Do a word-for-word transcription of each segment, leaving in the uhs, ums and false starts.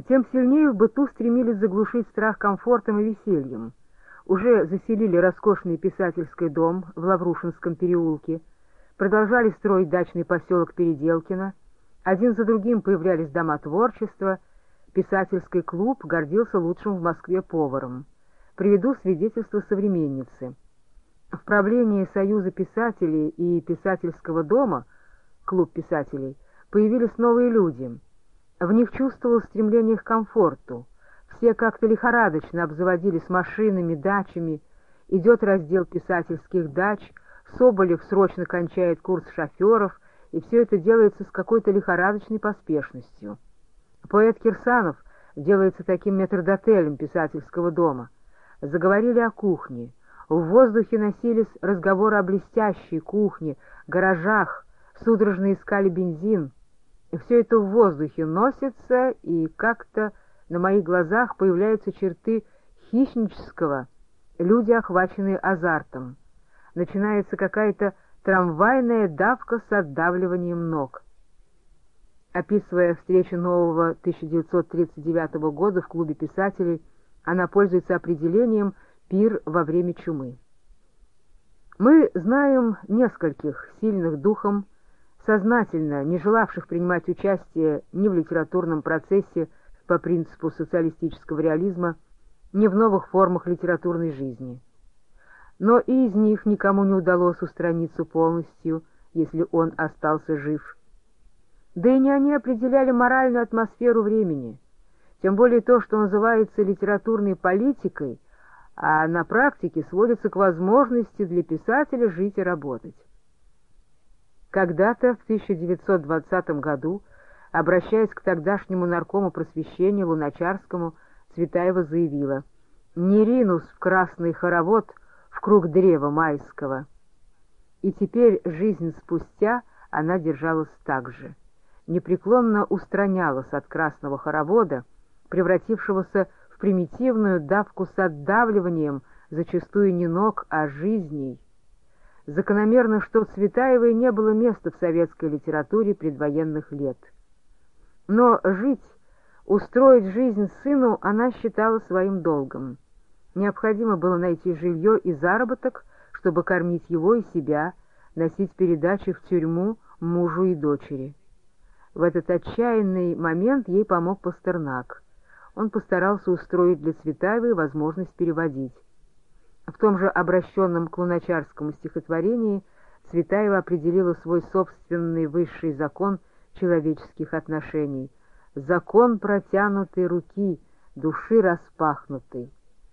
Тем сильнее в быту стремились заглушить страх комфортом и весельем. Уже заселили роскошный писательский дом в Лаврушинском переулке, продолжали строить дачный поселок Переделкино, один за другим появлялись дома творчества, писательский клуб гордился лучшим в Москве поваром. Приведу свидетельство современницы. В правлении Союза писателей и писательского дома, клуб писателей, появились новые люди. В них чувствовалось стремление к комфорту. Все как-то лихорадочно обзаводились машинами, дачами. Идет раздел писательских дач, Соболев срочно кончает курс шоферов, и все это делается с какой-то лихорадочной поспешностью. Поэт Кирсанов делается таким метрдотелем писательского дома. Заговорили о кухне. В воздухе носились разговоры о блестящей кухне, гаражах, судорожно искали бензин. И все это в воздухе носится, и как-то на моих глазах появляются черты хищнического, люди, охваченные азартом. Начинается какая-то трамвайная давка с отдавливанием ног. Описывая встречу нового тысяча девятьсот тридцать девятого года в клубе писателей, она пользуется определением «пир во время чумы». Мы знаем нескольких сильных духом, сознательно не желавших принимать участие ни в литературном процессе по принципу социалистического реализма, ни в новых формах литературной жизни. Но и из них никому не удалось устраниться полностью, если он остался жив. Да и не они определяли моральную атмосферу времени, тем более то, что называется литературной политикой, а на практике сводится к возможности для писателя жить и работать. Когда-то, в тысяча девятьсот двадцатом году, обращаясь к тогдашнему наркому просвещения Луначарскому, Цветаева заявила: «Не ринусь в красный хоровод в круг древа майского». И теперь, жизнь спустя, она держалась так же. Непреклонно устранялась от красного хоровода, превратившегося в примитивную давку с отдавливанием, зачастую не ног, а жизней. Закономерно, что Цветаевой не было места в советской литературе предвоенных лет. Но жить, устроить жизнь сыну она считала своим долгом. Необходимо было найти жилье и заработок, чтобы кормить его и себя, носить передачи в тюрьму мужу и дочери. В этот отчаянный момент ей помог Пастернак. Он постарался устроить для Цветаевой возможность переводить. В том же обращенном к Луначарскому стихотворении Цветаева определила свой собственный высший закон человеческих отношений — закон протянутой руки, души распахнутой.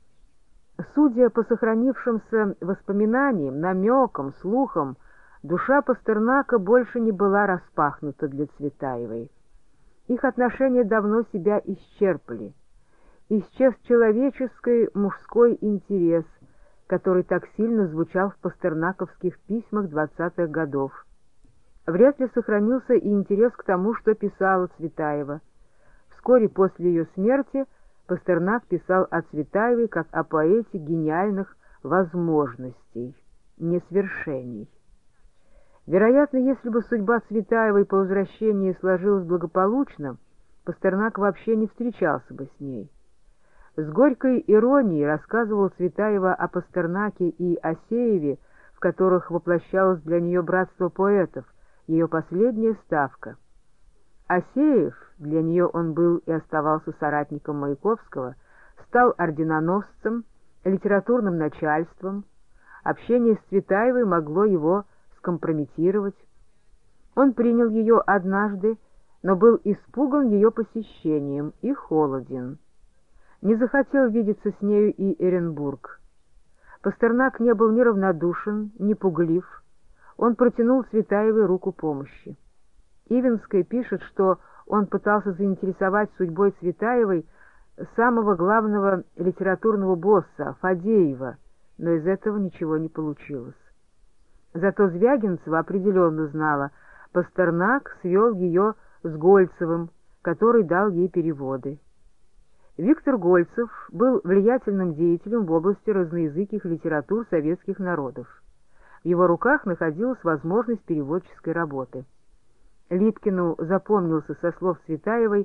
Судя по сохранившимся воспоминаниям, намекам, слухам, душа Пастернака больше не была распахнута для Цветаевой. Их отношения давно себя исчерпали. Исчез человеческий мужской интерес, который так сильно звучал в пастернаковских письмах двадцатых годов. Вряд ли сохранился и интерес к тому, что писала Цветаева. Вскоре после ее смерти Пастернак писал о Цветаевой как о поэте гениальных возможностей, несвершений. Вероятно, если бы судьба Цветаевой по возвращении сложилась благополучно, Пастернак вообще не встречался бы с ней. С горькой иронией рассказывал Цветаева о Пастернаке и Асееве, в которых воплощалось для нее братство поэтов, ее последняя ставка. Асеев, для нее он был и оставался соратником Маяковского, стал орденоносцем, литературным начальством. Общение с Цветаевой могло его скомпрометировать. Он принял ее однажды, но был испуган ее посещением и холоден. Не захотел видеться с нею и Эренбург. Пастернак не был ни равнодушен, ни пуглив. Он протянул Цветаевой руку помощи. Ивенская пишет, что он пытался заинтересовать судьбой Цветаевой самого главного литературного босса, Фадеева, но из этого ничего не получилось. Зато Звягинцева определенно знала, Пастернак свел ее с Гольцевым, который дал ей переводы. Виктор Гольцев был влиятельным деятелем в области разноязыких литератур советских народов. В его руках находилась возможность переводческой работы. Липкину запомнился со слов Цветаевой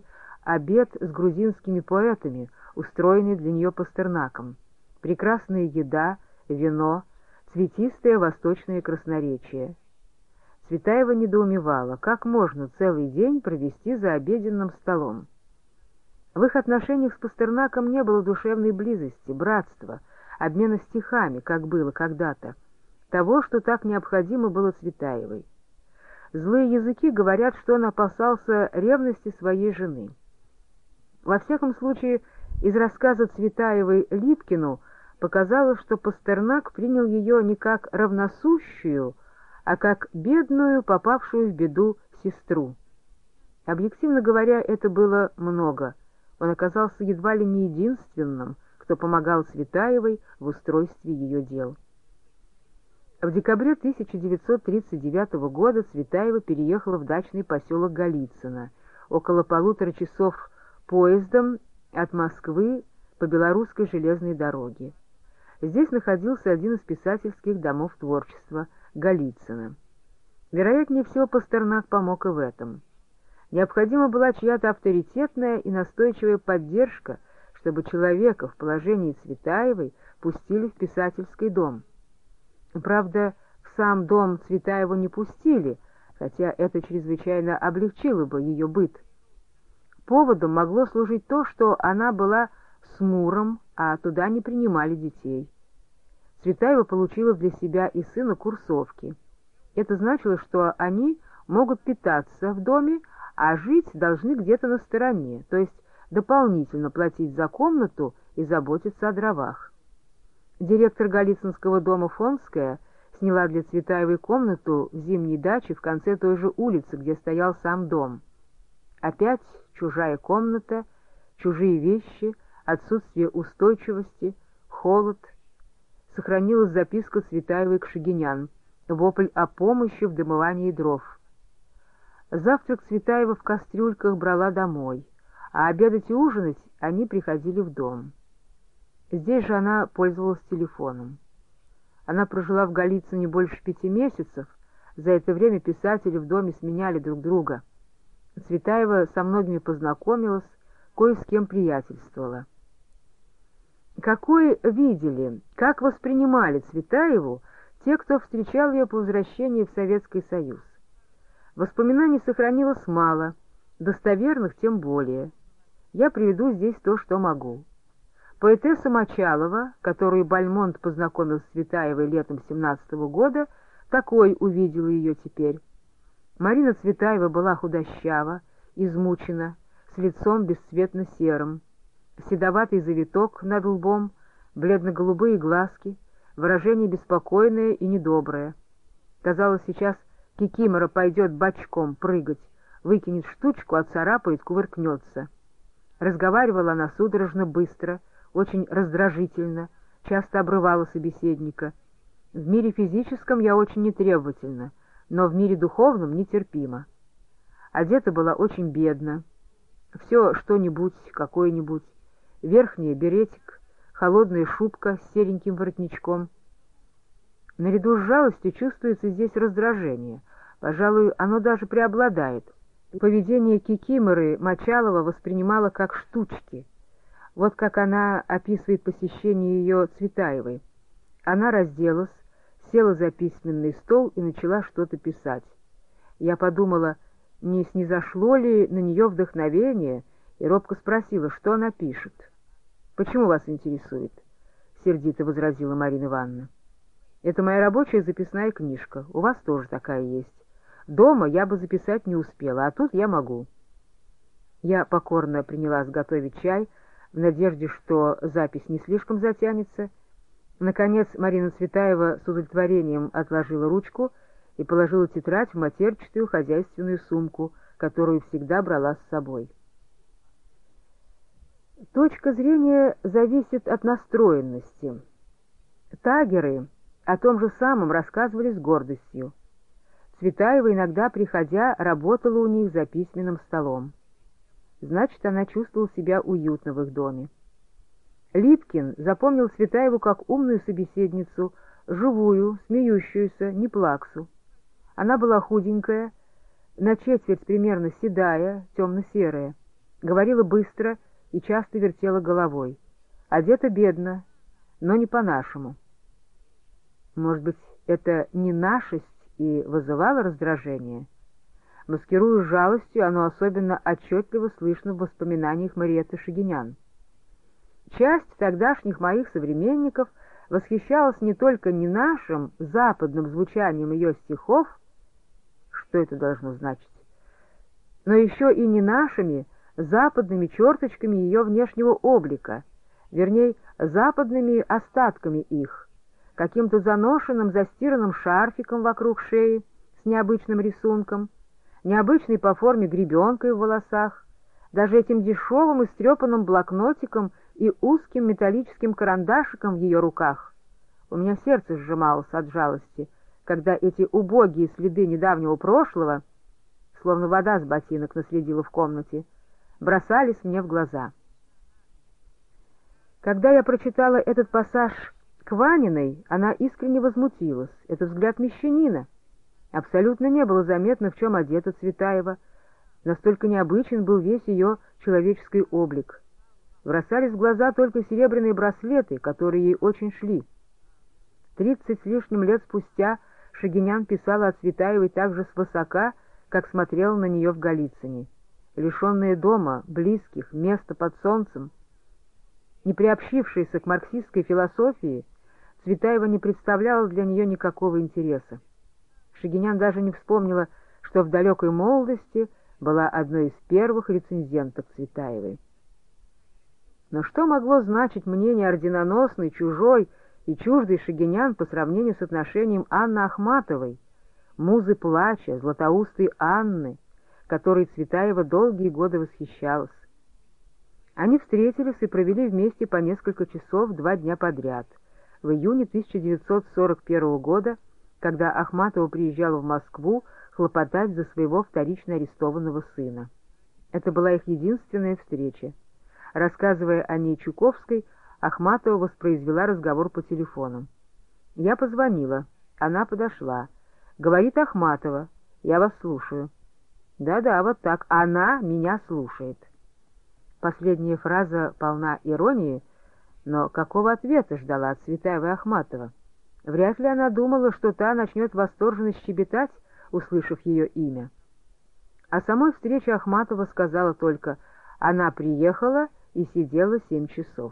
обед с грузинскими поэтами, устроенный для нее Пастернаком, прекрасная еда, вино, цветистое восточное красноречие. Цветаева недоумевала, как можно целый день провести за обеденным столом. В их отношениях с Пастернаком не было душевной близости, братства, обмена стихами, как было когда-то, того, что так необходимо было Цветаевой. Злые языки говорят, что он опасался ревности своей жены. Во всяком случае, из рассказа Цветаевой Липкину показалось, что Пастернак принял ее не как равносущую, а как бедную, попавшую в беду сестру. Объективно говоря, это было много. Он оказался едва ли не единственным, кто помогал Цветаевой в устройстве ее дел. В декабре тысяча девятьсот тридцать девятого года Цветаева переехала в дачный поселок Голицыно, около полутора часов поездом от Москвы по Белорусской железной дороге. Здесь находился один из писательских домов творчества – Голицыно. Вероятнее всего, Пастернак помог и в этом. Необходима была чья-то авторитетная и настойчивая поддержка, чтобы человека в положении Цветаевой пустили в писательский дом. Правда, в сам дом Цветаеву не пустили, хотя это чрезвычайно облегчило бы ее быт. Поводом могло служить то, что она была с Муром, а туда не принимали детей. Цветаева получила для себя и сына курсовки. Это значило, что они могут питаться в доме, а жить должны где-то на стороне, то есть дополнительно платить за комнату и заботиться о дровах. Директор Голицынского дома Фонская сняла для Цветаевой комнату в зимней даче в конце той же улицы, где стоял сам дом. Опять чужая комната, чужие вещи, отсутствие устойчивости, холод. Сохранилась записка Цветаевой к Шагинян, вопль о помощи в домывании дров. Завтрак Цветаева в кастрюльках брала домой, а обедать и ужинать они приходили в дом. Здесь же она пользовалась телефоном. Она прожила в Голицыне больше пяти месяцев, за это время писатели в доме сменяли друг друга. Цветаева со многими познакомилась, кое с кем приятельствовала. Какой видели, как воспринимали Цветаеву те, кто встречал ее по возвращении в Советский Союз? Воспоминаний сохранилось мало, достоверных тем более. Я приведу здесь то, что могу. Поэтесса Мочалова, которую Бальмонт познакомил с Цветаевой летом семнадцатого года, такой увидела ее теперь. Марина Цветаева была худощава, измучена, с лицом бесцветно-серым. Седоватый завиток над лбом, бледно-голубые глазки, выражение беспокойное и недоброе. Казалось, сейчас кикимора пойдет бочком прыгать, выкинет штучку, отцарапает, кувыркнется. Разговаривала она судорожно быстро, очень раздражительно, часто обрывала собеседника. В мире физическом я очень нетребовательна, но в мире духовном нетерпима. Одета была очень бедно. Все что-нибудь, какое-нибудь. Верхний беретик, холодная шубка с сереньким воротничком. Наряду с жалостью чувствуется здесь раздражение. Пожалуй, оно даже преобладает. Поведение кикиморы Мочалова воспринимала как штучки. Вот как она описывает посещение ее Цветаевой. Она разделась, села за письменный стол и начала что-то писать. Я подумала, не снизошло ли на нее вдохновение, и робко спросила, что она пишет. «Почему вас интересует?» — сердито возразила Марина Ивановна. «Это моя рабочая записная книжка, у вас тоже такая есть. Дома я бы записать не успела, а тут я могу». Я покорно принялась готовить чай, в надежде, что запись не слишком затянется. Наконец Марина Цветаева с удовлетворением отложила ручку и положила тетрадь в матерчатую хозяйственную сумку, которую всегда брала с собой. Точка зрения зависит от настроенности. Тагеры о том же самом рассказывали с гордостью. Цветаева, иногда приходя, работала у них за письменным столом. Значит, она чувствовала себя уютно в их доме. Липкин запомнил Цветаеву как умную собеседницу, живую, смеющуюся, не плаксу. Она была худенькая, на четверть примерно седая, темно-серая. Говорила быстро и часто вертела головой. Одета бедно, но не по-нашему. Может быть, это не нашесть и вызывало раздражение? Маскируя жалостью, оно особенно отчетливо слышно в воспоминаниях Мариэтты Шагинян. Часть тогдашних моих современников восхищалась не только не нашим западным звучанием ее стихов, что это должно значить, но еще и не нашими западными черточками ее внешнего облика, вернее, западными остатками их, каким-то заношенным застиранным шарфиком вокруг шеи с необычным рисунком, необычной по форме гребенкой в волосах, даже этим дешевым и стрепанным блокнотиком и узким металлическим карандашиком в ее руках. У меня сердце сжималось от жалости, когда эти убогие следы недавнего прошлого, словно вода с ботинок наследила в комнате, бросались мне в глаза. Когда я прочитала этот пассаж к Ваниной, она искренне возмутилась. Это взгляд мещанина. Абсолютно не было заметно, в чем одета Цветаева. Настолько необычен был весь ее человеческий облик. Бросались в глаза только серебряные браслеты, которые ей очень шли. Тридцать с лишним лет спустя Шагинян писала о Цветаевой так же свысока, как смотрела на нее в Голицыне. Лишенная дома, близких, места под солнцем, не приобщившаяся к марксистской философии, Цветаева не представляла для нее никакого интереса. Шагинян даже не вспомнила, что в далекой молодости была одной из первых рецензенток Цветаевой. Но что могло значить мнение орденоносной, чужой и чуждой Шагинян по сравнению с отношением Анны Ахматовой, музы плача, златоустой Анны, которой Цветаева долгие годы восхищалась? Они встретились и провели вместе по несколько часов два дня подряд, в июне тысяча девятьсот сорок первого года, когда Ахматова приезжала в Москву хлопотать за своего вторично арестованного сына. Это была их единственная встреча. Рассказывая о ней Чуковской, Ахматова воспроизвела разговор по телефону. «Я позвонила. Она подошла. Говорит Ахматова. Я вас слушаю». «Да-да, вот так. Она меня слушает». Последняя фраза полна иронии, но какого ответа ждала от Цветаевой Ахматова? Вряд ли она думала, что та начнет восторженно щебетать, услышав ее имя. О самой встрече Ахматова сказала только: «Она приехала и сидела семь часов».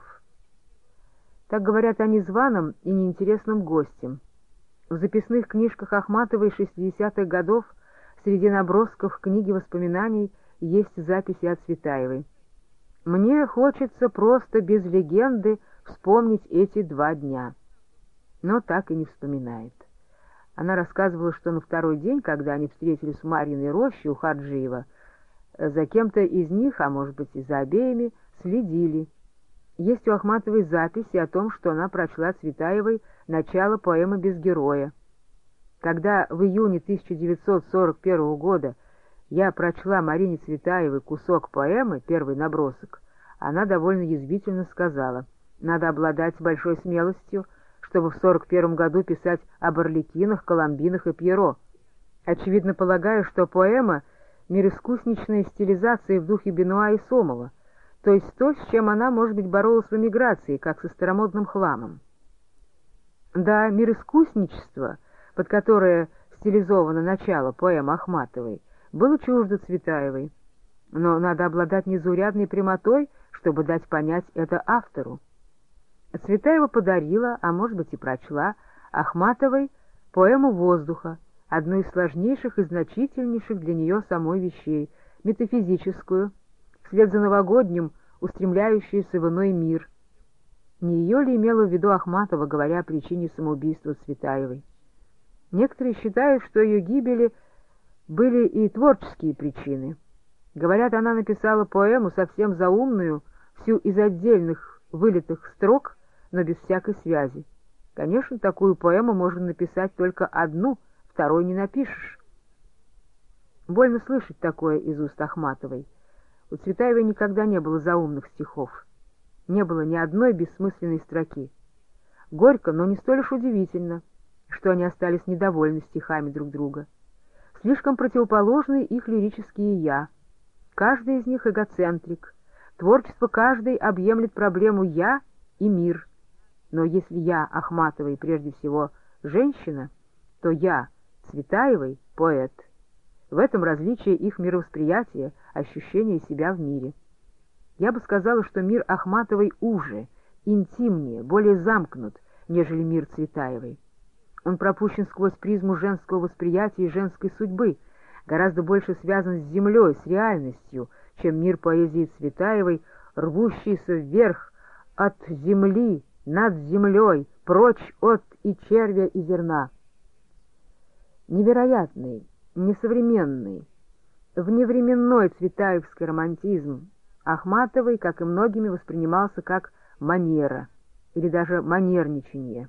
Так говорят о незваном и неинтересном госте. В записных книжках Ахматовой шестидесятых годов среди набросков книги воспоминаний есть записи о Цветаевой. «Мне хочется просто без легенды вспомнить эти два дня». Но так и не вспоминает. Она рассказывала, что на второй день, когда они встретились в Марьиной роще у Хаджиева, за кем-то из них, а может быть и за обеими, следили. Есть у Ахматовой записи о том, что она прочла Цветаевой начало поэмы «Без героя». Когда в июне тысяча девятьсот сорок первого года я прочла Марине Цветаевой кусок поэмы, первый набросок, она довольно язвительно сказала: «Надо обладать большой смелостью, чтобы в сорок первом году писать об Арлекинах, Коломбинах и Пьеро, очевидно полагая, что поэма — мироискусничная стилизация в духе Бенуа и Сомова, то есть то, с чем она, может быть, боролась в эмиграции, как со старомодным хламом». Да, мироискусничество, под которое стилизовано начало поэмы Ахматовой, было чуждо Цветаевой, но надо обладать незаурядной прямотой, чтобы дать понять это автору. Цветаева подарила, а может быть и прочла, Ахматовой поэму «Воздуха», одну из сложнейших и значительнейших для нее самой вещей, метафизическую, вслед за новогодним, устремляющуюся в иной мир. Не ее ли имела в виду Ахматова, говоря о причине самоубийства Цветаевой? Некоторые считают, что ее гибели были и творческие причины. Говорят, она написала поэму совсем заумную, всю из отдельных вылитых строк, но без всякой связи. Конечно, такую поэму можно написать только одну, второй не напишешь. Больно слышать такое из уст Ахматовой. У Цветаевой никогда не было заумных стихов. Не было ни одной бессмысленной строки. Горько, но не столь уж удивительно, что они остались недовольны стихами друг друга. Слишком противоположны их лирические «я». Каждый из них эгоцентрик. Творчество каждой объемлет проблему «я» и «мир». Но если я, Ахматовой, прежде всего женщина, то я, Цветаевой, поэт. В этом различие их мировосприятия, ощущения себя в мире. Я бы сказала, что мир Ахматовой уже, интимнее, более замкнут, нежели мир Цветаевой. Он пропущен сквозь призму женского восприятия и женской судьбы, гораздо больше связан с землей, с реальностью, чем мир поэзии Цветаевой, рвущийся вверх от земли, над землей, прочь от и червя, и зерна. Невероятный, несовременный, вневременной цветаевский романтизм Ахматовой, как и многими, воспринимался как манера или даже манерничание.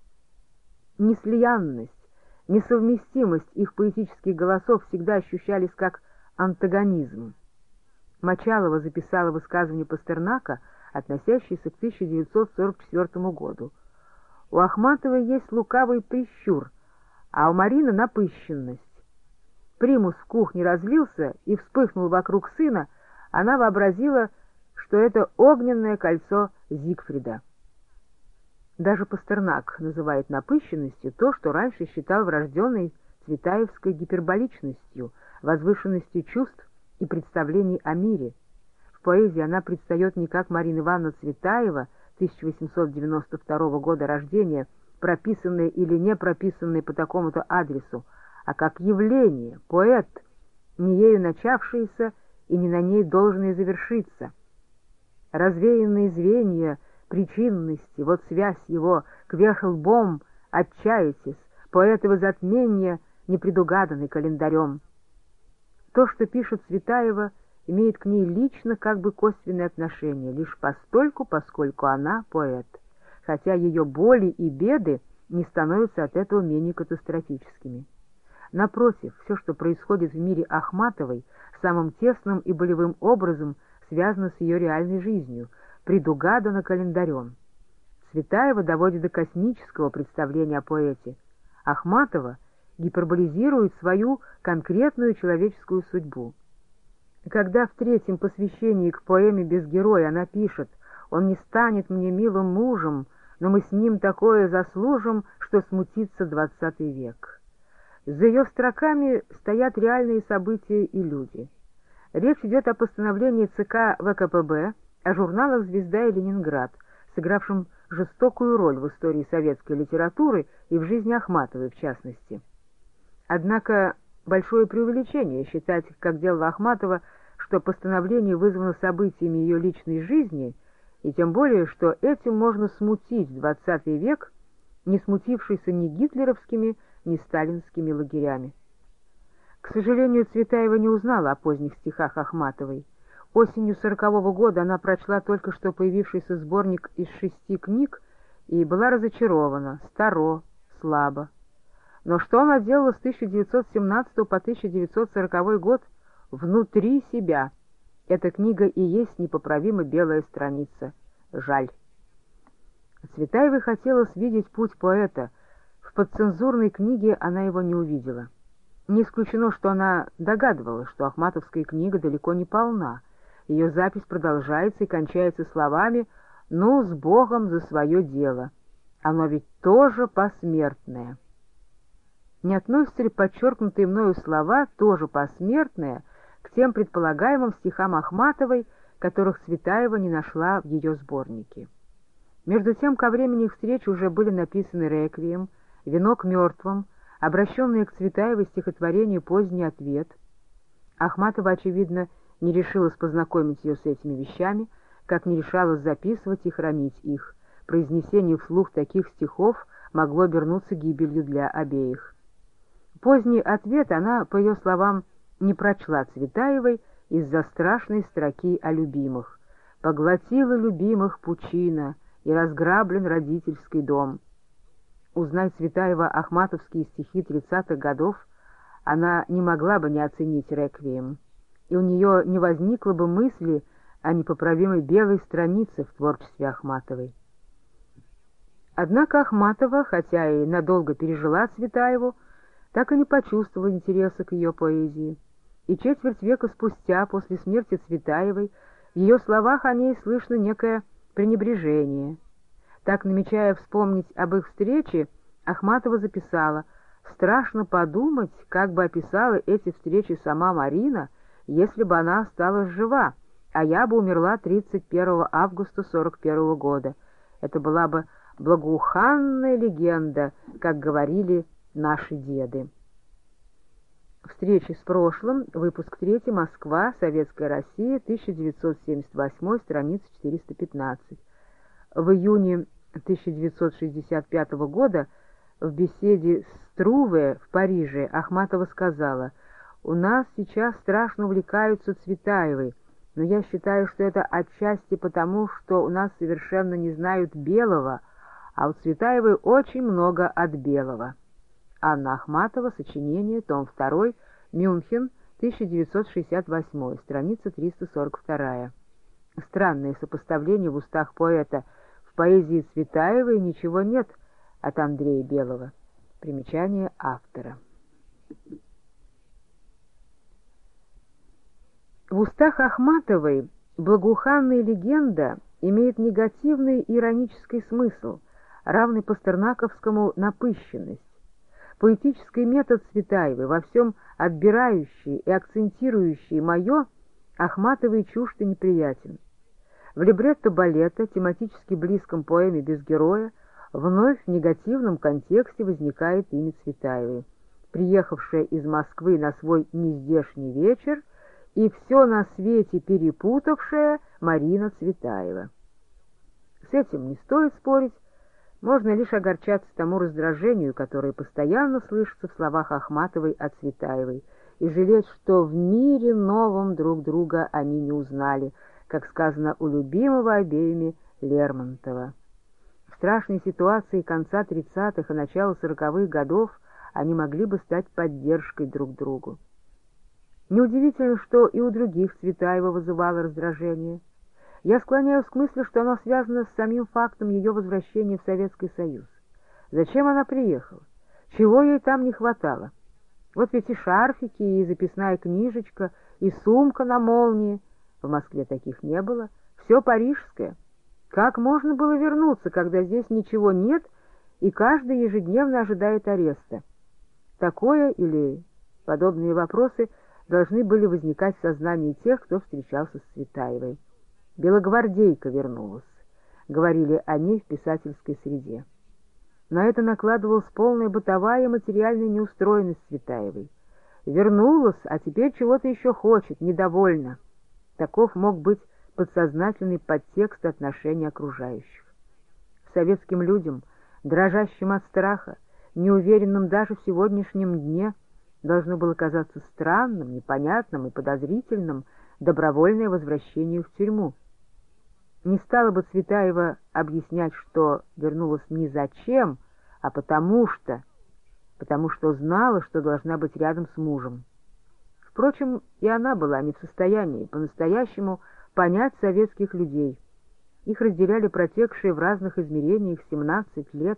Неслиянность, несовместимость их поэтических голосов всегда ощущались как антагонизм. Мочалова записала высказывание Пастернака, относящееся к тысяча девятьсот сорок четвёртому году. У Ахматовой есть лукавый прищур, а у Марины напыщенность. Примус в кухне разлился и вспыхнул вокруг сына, она вообразила, что это огненное кольцо Зигфрида. Даже Пастернак называет напыщенностью то, что раньше считал врожденной цветаевской гиперболичностью, возвышенностью чувств и представлений о мире. В поэзии она предстает не как Марина Ивановна Цветаева, тысяча восемьсот девяносто второго года рождения, прописанная или не прописанная по такому-то адресу, а как явление, поэт, не ею начавшееся и не на ней должное завершиться. Развеянные звенья причинности, вот связь его, кверх лбом, отчаетесь, поэтого затмения, не предугаданный календарем. То, что пишет Цветаева, имеет к ней лично как бы косвенное отношение, лишь постольку, поскольку она поэт, хотя ее боли и беды не становятся от этого менее катастрофическими. Напротив, все, что происходит в мире Ахматовой, самым тесным и болевым образом связано с ее реальной жизнью, предугадано календарем. Цветаева доводит до космического представления о поэте. Ахматова гиперболизирует свою конкретную человеческую судьбу. Когда в третьем посвящении к поэме «Без героя» она пишет: «Он не станет мне милым мужем, но мы с ним такое заслужим, что смутится двадцатый век». За ее строками стоят реальные события и люди. Речь идет о постановлении ЦК ВКПБ, о журналах «Звезда» и «Ленинград», сыгравшем жестокую роль в истории советской литературы и в жизни Ахматовой в частности. Однако большое преувеличение считать, как делала Ахматова, что постановление вызвано событиями ее личной жизни, и тем более, что этим можно смутить двадцатый век, не смутившийся ни гитлеровскими, ни сталинскими лагерями. К сожалению, Цветаева не узнала о поздних стихах Ахматовой. Осенью сорокового года она прочла только что появившийся сборник из шести книг и была разочарована, старо, слабо. Но что она делала с тысяча девятьсот семнадцатого по тысяча девятьсот сороковой год внутри себя? Эта книга и есть непоправимо белая страница. Жаль. Цветаевой хотелось видеть путь поэта. В подцензурной книге она его не увидела. Не исключено, что она догадывалась, что ахматовская книга далеко не полна. Ее запись продолжается и кончается словами «Ну, с Богом за свое дело». Оно ведь тоже посмертное. Не относятся ли подчеркнутые мною слова, тоже посмертное, к тем предполагаемым стихам Ахматовой, которых Цветаева не нашла в ее сборнике? Между тем, ко времени их встречи уже были написаны «Реквием», «Венок мертвым», обращенные к Цветаевой стихотворение «Поздний ответ». Ахматова, очевидно, не решилась познакомить ее с этими вещами, как не решалась записывать и хранить их. Произнесение вслух таких стихов могло обернуться гибелью для обеих. Поздний ответ она, по ее словам, не прочла Цветаевой из-за страшной строки о любимых. «Поглотила любимых пучина, и разграблен родительский дом». Узнай Цветаева ахматовские стихи тридцатых годов, она не могла бы не оценить «Реквием», и у нее не возникло бы мысли о непоправимой белой странице в творчестве Ахматовой. Однако Ахматова, хотя и надолго пережила Цветаеву, так и не почувствовала интереса к ее поэзии. и четверть века спустя, после смерти Цветаевой, в ее словах о ней слышно некое пренебрежение. Так, намечая вспомнить об их встрече, Ахматова записала: «Страшно подумать, как бы описала эти встречи сама Марина, если бы она осталась жива, а я бы умерла тридцать первого августа сорок первого года. Это была бы благоуханная легенда, как говорили наши деды». Встречи с прошлым, выпуск третий, Москва, Советская Россия, тысяча девятьсот семьдесят восемь, страница четыреста пятнадцать. В июне тысяча девятьсот шестьдесят пятого года в беседе с Труве в Париже Ахматова сказала: «У нас сейчас страшно увлекаются Цветаевой, но я считаю, что это отчасти потому, что у нас совершенно не знают белого, а у Цветаевой очень много от белого». Анна Ахматова, сочинение, том два, Мюнхен, тысяча девятьсот шестьдесят восемь, страница триста сорок два. Странное сопоставление в устах поэта: в поэзии Цветаевой ничего нет от Андрея Белого. Примечание автора. В устах Ахматовой благоуханная легенда имеет негативный иронический смысл, равный пастернаковскому напыщенность. Поэтический метод Цветаевой, во всем отбирающий и акцентирующий «моё», Ахматовой чужд и неприятен. В либретто балета, тематически близком поэме «Без героя», вновь в негативном контексте возникает имя Цветаевой, приехавшая из Москвы на свой нездешний вечер и все на свете перепутавшая Марина Цветаева. С этим не стоит спорить, можно лишь огорчаться тому раздражению, которое постоянно слышится в словах Ахматовой о Цветаевой, и жалеть, что в мире новом друг друга они не узнали, как сказано у любимого обеими Лермонтова. В страшной ситуации конца тридцатых и начала сороковых годов они могли бы стать поддержкой друг другу. Неудивительно, что и у других Цветаева вызывало раздражение. Я склоняюсь к мысли, что оно связано с самим фактом ее возвращения в Советский Союз. Зачем она приехала? Чего ей там не хватало? Вот ведь и шарфики, и записная книжечка, и сумка на молнии. В Москве таких не было. Все парижское. Как можно было вернуться, когда здесь ничего нет, и каждый ежедневно ожидает ареста? Такое или подобные вопросы должны были возникать в сознании тех, кто встречался с Цветаевой. «Белогвардейка вернулась», — говорили о ней в писательской среде. На это накладывалась полная бытовая и материальная неустроенность Цветаевой. Вернулась, а теперь чего-то еще хочет, недовольна. Таков мог быть подсознательный подтекст отношений окружающих. Советским людям, дрожащим от страха, неуверенным даже в сегодняшнем дне, должно было казаться странным, непонятным и подозрительным добровольное возвращение в тюрьму. Не стала бы Цветаева объяснять, что вернулась не зачем, а потому что, потому что знала, что должна быть рядом с мужем. Впрочем, и она была не в состоянии по-настоящему понять советских людей. Их разделяли протекшие в разных измерениях семнадцать лет.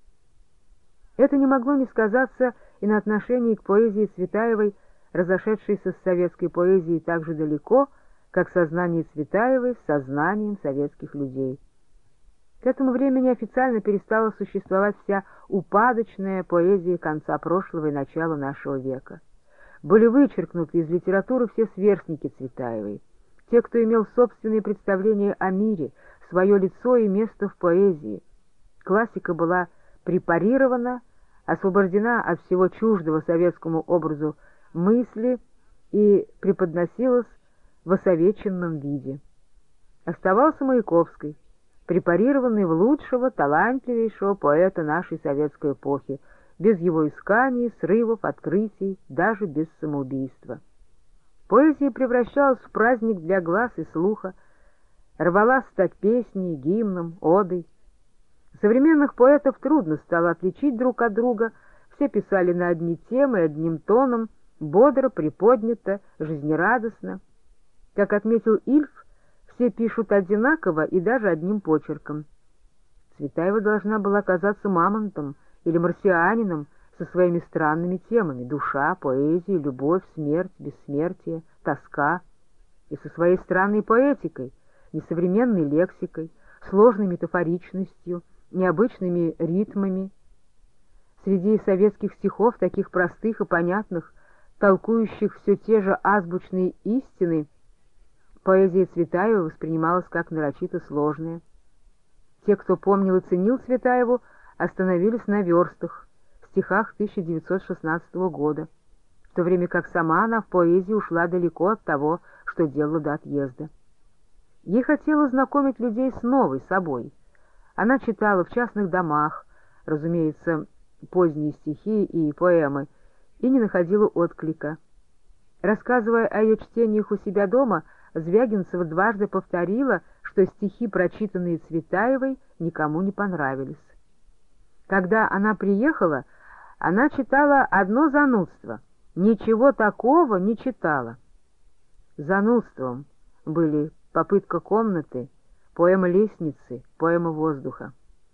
Это не могло не сказаться и на отношении к поэзии Цветаевой, разошедшейся с советской поэзией так же далеко, как сознание Цветаевой с сознанием советских людей. К этому времени официально перестала существовать вся упадочная поэзия конца прошлого и начала нашего века. Были вычеркнуты из литературы все сверстники Цветаевой, те, кто имел собственные представления о мире, свое лицо и место в поэзии. Классика была препарирована, освобождена от всего чуждого советскому образу мысли и преподносилась в осовеченном виде. Оставался Маяковский, препарированный в лучшего, талантливейшего поэта нашей советской эпохи, без его исканий, срывов, открытий, даже без самоубийства. Поэзия превращалась в праздник для глаз и слуха, рвалась стать песней, гимном, одой. Современных поэтов трудно стало отличить друг от друга, все писали на одни темы, одним тоном, бодро, приподнято, жизнерадостно. Как отметил Ильф, все пишут одинаково и даже одним почерком. Цветаева должна была казаться мамонтом или марсианином со своими странными темами — душа, поэзия, любовь, смерть, бессмертие, тоска, и со своей странной поэтикой, несовременной лексикой, сложной метафоричностью, необычными ритмами. Среди советских стихов, таких простых и понятных, толкующих все те же азбучные истины, поэзия Цветаева воспринималась как нарочито сложная. Те, кто помнил и ценил Цветаеву, остановились на верстах, стихах тысяча девятьсот шестнадцатого года, в то время как сама она в поэзии ушла далеко от того, что делала до отъезда. Ей хотелось знакомить людей с новой собой. Она читала в частных домах, разумеется, поздние стихи и поэмы, и не находила отклика. Рассказывая о ее чтениях у себя дома, Звягинцева дважды повторила, что стихи, прочитанные Цветаевой, никому не понравились. Когда она приехала, она читала одно занудство, ничего такого не читала. Занудством были «Попытка комнаты», поэма «Лестницы», поэма «Воздуха».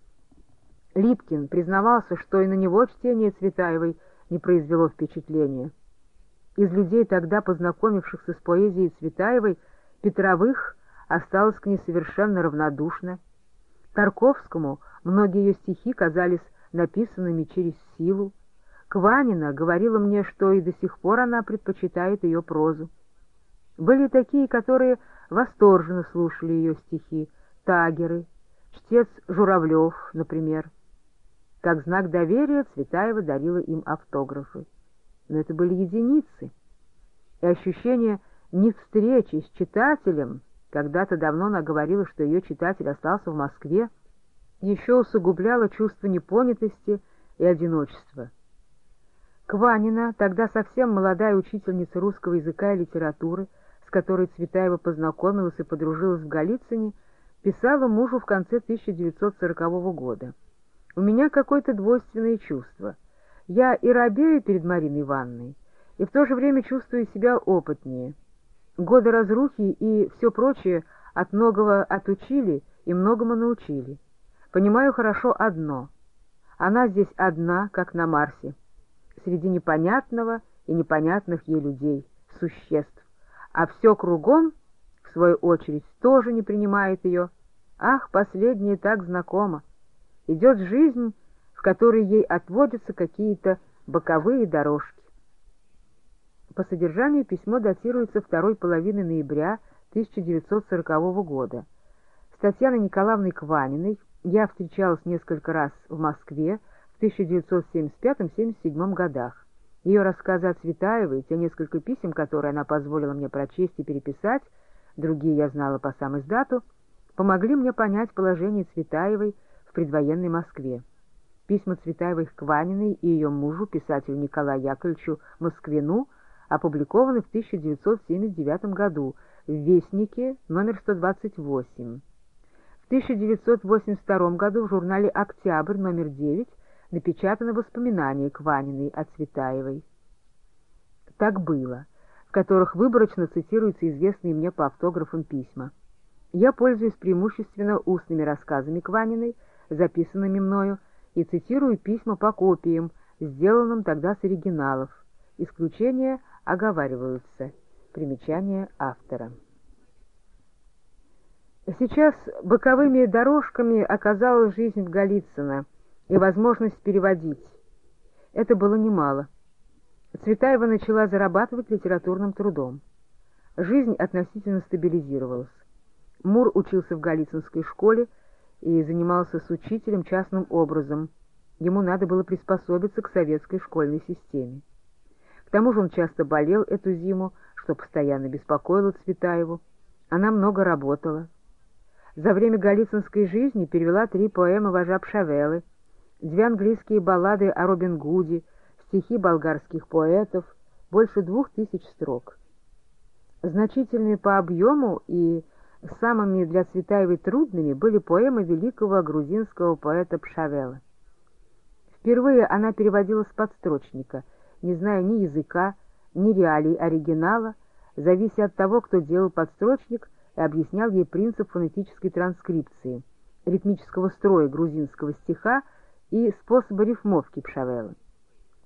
Липкин признавался, что и на него чтение Цветаевой не произвело впечатления. Из людей, тогда познакомившихся с поэзией Цветаевой, Петровых осталось к ней совершенно равнодушно. Тарковскому многие ее стихи казались написанными через силу. Кванина говорила мне, что и до сих пор она предпочитает ее прозу. Были такие, которые восторженно слушали ее стихи, Тагеры, чтец Журавлев, например. Как знак доверия Цветаева дарила им автографы. Но это были единицы, и ощущение невстречи с читателем, когда-то давно она говорила, что ее читатель остался в Москве, еще усугубляло чувство непонятости и одиночества. Кванина, тогда совсем молодая учительница русского языка и литературы, с которой Цветаева познакомилась и подружилась в Голицыне, писала мужу в конце тысяча девятьсот сорокового года: «У меня какое-то двойственное чувство. Я и робею перед Мариной Ивановной, и в то же время чувствую себя опытнее. Годы разрухи и все прочее от многого отучили и многому научили. Понимаю хорошо одно: она здесь одна, как на Марсе, среди непонятного и непонятных ей людей, существ, а все кругом, в свою очередь, тоже не принимает ее. Ах, последнее так знакомо! Идет жизнь, в которой ей отводятся какие-то боковые дорожки». По содержанию письмо датируется второй половиной ноября тысяча девятьсот сорокового года. С Татьяной Николаевной Кваниной я встречалась несколько раз в Москве в тысяча девятьсот семьдесят пятом — семьдесят седьмом годах. Ее рассказы о Цветаевой, те несколько писем, которые она позволила мне прочесть и переписать, другие я знала по сам издату, помогли мне понять положение Цветаевой в предвоенной Москве. Письма Цветаевой к Кваниной и ее мужу, писателю Николаю Яковлевичу Москвину, опубликованы в тысяча девятьсот семьдесят девятом году в «Вестнике» номер сто двадцать восемь. В тысяча девятьсот восемьдесят втором году в журнале «Октябрь» номер девять напечатаны воспоминания Кваниной о Цветаевой. «Так было», в которых выборочно цитируются известные мне по автографам письма. Я пользуюсь преимущественно устными рассказами Кваниной, записанными мною, и цитирую письма по копиям, сделанным тогда с оригиналов. Исключения оговариваются. Примечание автора. Сейчас боковыми дорожками оказалась жизнь в Голицыно и возможность переводить. Это было немало. Цветаева начала зарабатывать литературным трудом. Жизнь относительно стабилизировалась. Мур учился в Голицынской школе и занимался с учителем частным образом. Ему надо было приспособиться к советской школьной системе. К тому же он часто болел эту зиму, что постоянно беспокоило Цветаеву. Она много работала. За время голицынской жизни перевела три поэмы вожа Пшавелы, две английские баллады о Робин Гуде, стихи болгарских поэтов, больше двух тысяч строк. Значительными по объему и самыми для Цветаевой трудными были поэмы великого грузинского поэта Пшавелы. Впервые она переводила с подстрочника, не зная ни языка, ни реалий оригинала, завися от того, кто делал подстрочник и объяснял ей принцип фонетической транскрипции, ритмического строя грузинского стиха и способа рифмовки Пшавелы.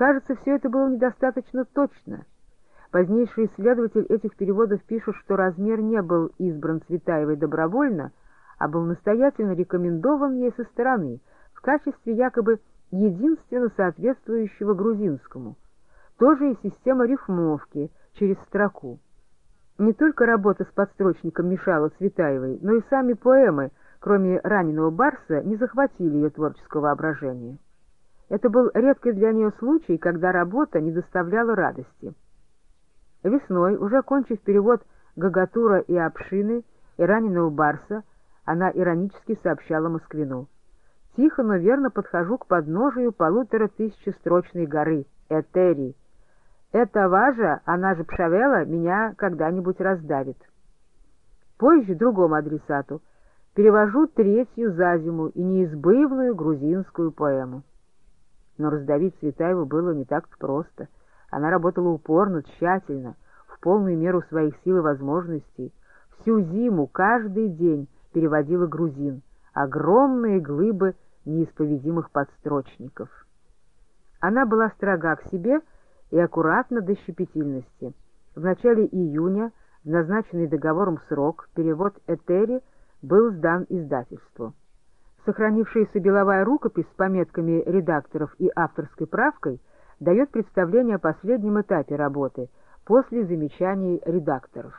Кажется, все это было недостаточно точно. Позднейший исследователь этих переводов пишет, что размер не был избран Цветаевой добровольно, а был настоятельно рекомендован ей со стороны в качестве якобы единственно соответствующего грузинскому. Тоже и система рифмовки через строку. Не только работа с подстрочником мешала Цветаевой, но и сами поэмы, кроме «Раненого барса», не захватили ее творческого воображения. Это был редкий для нее случай, когда работа не доставляла радости. Весной, уже окончив перевод «Гагатура» и «Обшины» и «Раненого барса», она иронически сообщала Москвину: «Тихо, но верно подхожу к подножию полутора тысячестрочной горы, Этери. Эта важа, она же Пшавела, меня когда-нибудь раздавит». Позже другому адресату перевожу третью за зиму и неизбывную грузинскую поэму. Но раздавить Цветаеву было не так просто. Она работала упорно, тщательно, в полную меру своих сил и возможностей. Всю зиму, каждый день переводила грузин, огромные глыбы неисповедимых подстрочников. Она была строга к себе и аккуратна до щепетильности. В начале июня, в назначенный договором срок, перевод «Этери» был сдан издательству. Сохранившаяся беловая рукопись с пометками редакторов и авторской правкой дает представление о последнем этапе работы, после замечаний редакторов.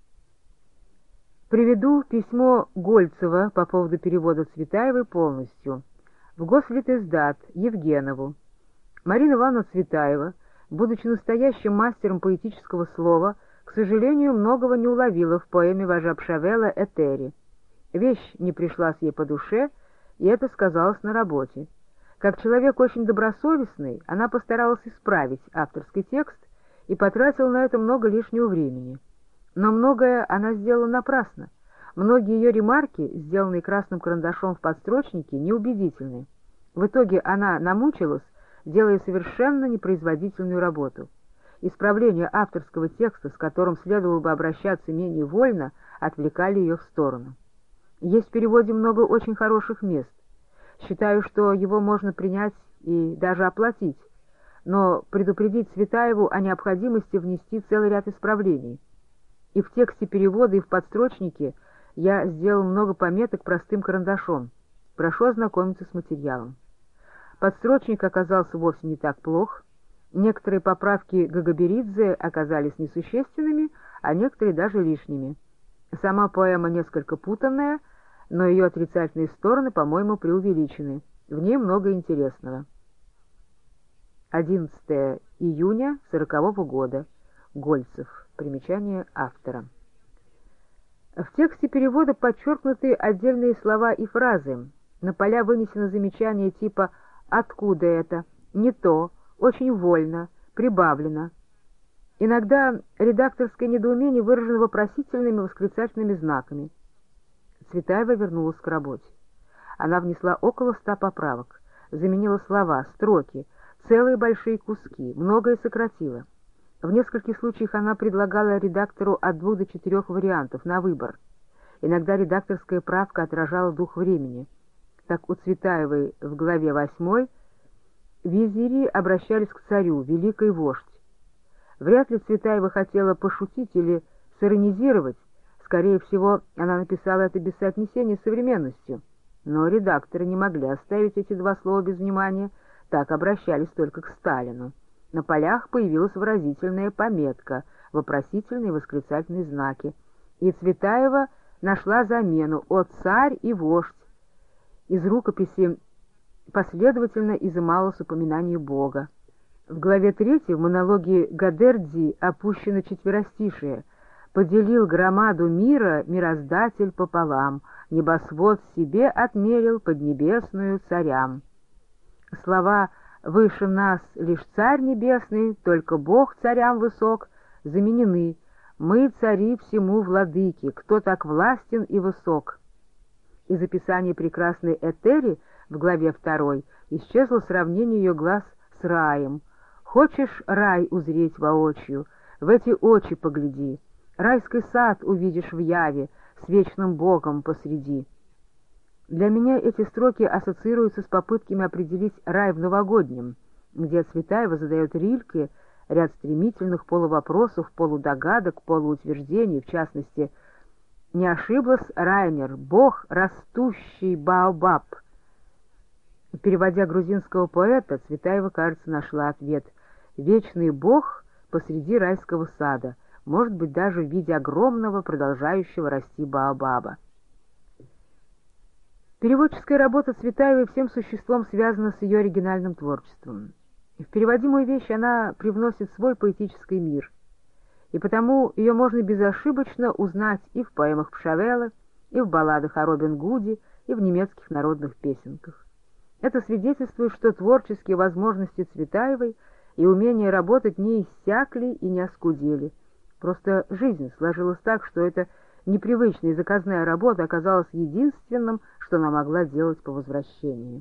Приведу письмо Гольцева по поводу перевода Цветаевой полностью. В Гослитиздат Евгенову. Марина Ивановна Цветаева, будучи настоящим мастером поэтического слова, к сожалению, многого не уловила в поэме «Важа Пшавела» «Этери». Вещь не пришлась ей по душе, и это сказалось на работе. Как человек очень добросовестный, она постаралась исправить авторский текст и потратила на это много лишнего времени. Но многое она сделала напрасно. Многие ее ремарки, сделанные красным карандашом в подстрочнике, неубедительны. В итоге она намучилась, делая совершенно непроизводительную работу. Исправление авторского текста, с которым следовало бы обращаться менее вольно, отвлекали ее в сторону. Есть в переводе много очень хороших мест. Считаю, что его можно принять и даже оплатить, но предупредить Цветаеву о необходимости внести целый ряд исправлений. И в тексте перевода, и в подстрочнике я сделал много пометок простым карандашом. Прошу ознакомиться с материалом. Подстрочник оказался вовсе не так плох. Некоторые поправки Гагаберидзе оказались несущественными, а некоторые даже лишними. Сама поэма несколько путанная, но ее отрицательные стороны, по-моему, преувеличены. В ней много интересного. одиннадцатого июня сорокового года. Гольцев. Примечание автора. В тексте перевода подчеркнуты отдельные слова и фразы. На поля вынесено замечание типа «откуда это?», «не то», «очень вольно», «прибавлено». Иногда редакторское недоумение выражено вопросительными восклицательными знаками. Цветаева вернулась к работе. Она внесла около ста поправок, заменила слова, строки, целые большие куски, многое сократила. В нескольких случаях она предлагала редактору от двух до четырех вариантов на выбор. Иногда редакторская правка отражала дух времени. Так у Цветаевой в главе восьмой визири обращались к царю, великий вождь. Вряд ли Цветаева хотела пошутить или сиронизировать, скорее всего, она написала это без соотнесения с современностью. Но редакторы не могли оставить эти два слова без внимания, так обращались только к Сталину. На полях появилась выразительная пометка, вопросительные и восклицательные знаки, и Цветаева нашла замену «О царь и вождь». Из рукописи последовательно изымалось упоминание Бога. В главе третьей в монологе Гадердзи опущено четверостишие: «Поделил громаду мира мироздатель пополам, небосвод себе отмерил поднебесную царям». Слова «выше нас лишь царь небесный, только Бог царям высок» заменены «мы цари всему владыки, кто так властен и высок». Из описания прекрасной Этери в главе второй исчезло сравнение ее глаз с раем. «Хочешь рай узреть воочию? В эти очи погляди. Райский сад увидишь в яве, с вечным Богом посреди». Для меня эти строки ассоциируются с попытками определить рай в новогоднем. где Цветаева задает Рильке ряд стремительных полувопросов, полудогадок, полуутверждений, в частности, «Не ошиблась Райнер, бог растущий Баобаб». Переводя грузинского поэта, Цветаева, кажется, нашла ответ: «Вечный бог посреди райского сада, может быть, даже в виде огромного, продолжающего расти Баобаба». Переводческая работа Цветаевой всем существом связана с ее оригинальным творчеством. В переводимую вещь она привносит свой поэтический мир, и потому ее можно безошибочно узнать и в поэмах Пшавела, и в балладах о Робин Гуде, и в немецких народных песенках. Это свидетельствует, что творческие возможности Цветаевой и умение работать не иссякли и не оскудели. Просто жизнь сложилась так, что эта непривычная и заказная работа оказалась единственным, что она могла делать по возвращении.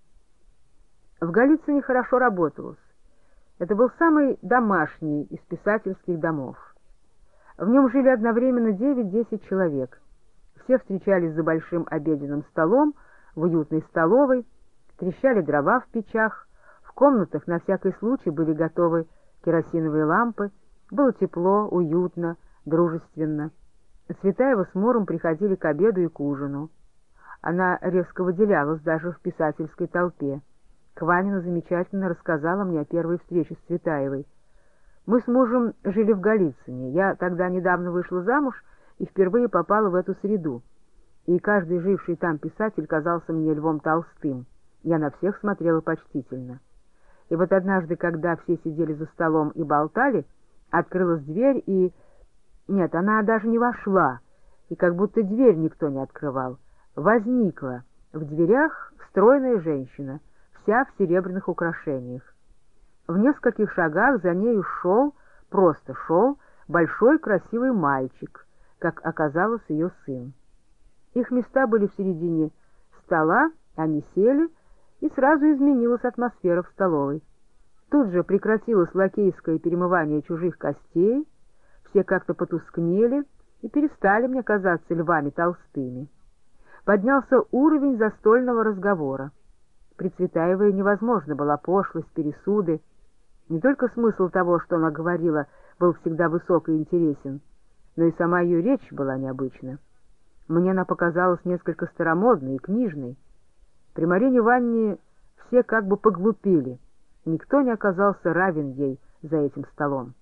В Голицыне хорошо работалось. Это был самый домашний из писательских домов. В нем жили одновременно девять-десять человек. Все встречались за большим обеденным столом, в уютной столовой, трещали дрова в печах, в комнатах на всякий случай были готовы керосиновые лампы, было тепло, уютно, дружественно. Цветаева с Муром приходили к обеду и к ужину. Она резко выделялась даже в писательской толпе. Кванина замечательно рассказала мне о первой встрече с Цветаевой. Мы с мужем жили в Голицыне. Я тогда недавно вышла замуж и впервые попала в эту среду. И каждый живший там писатель казался мне Львом Толстым. Я на всех смотрела почтительно. И вот однажды, когда все сидели за столом и болтали, открылась дверь, и... Нет, она даже не вошла, и как будто дверь никто не открывал. Возникла в дверях стройная женщина, вся в серебряных украшениях. В нескольких шагах за нею шел, просто шел, большой красивый мальчик, как оказалось ее сын. Их места были в середине стола, они сели, и сразу изменилась атмосфера в столовой. Тут же прекратилось лакейское перемывание чужих костей, все как-то потускнели и перестали мне казаться Львами Толстыми. Поднялся уровень застольного разговора. При Цветаевой невозможно была пошлость, пересуды. Не только смысл того, что она говорила, был всегда высок и интересен, но и сама ее речь была необычна. Мне она показалась несколько старомодной и книжной. При Марине Ивановне все как бы поглупели, никто не оказался равен ей за этим столом.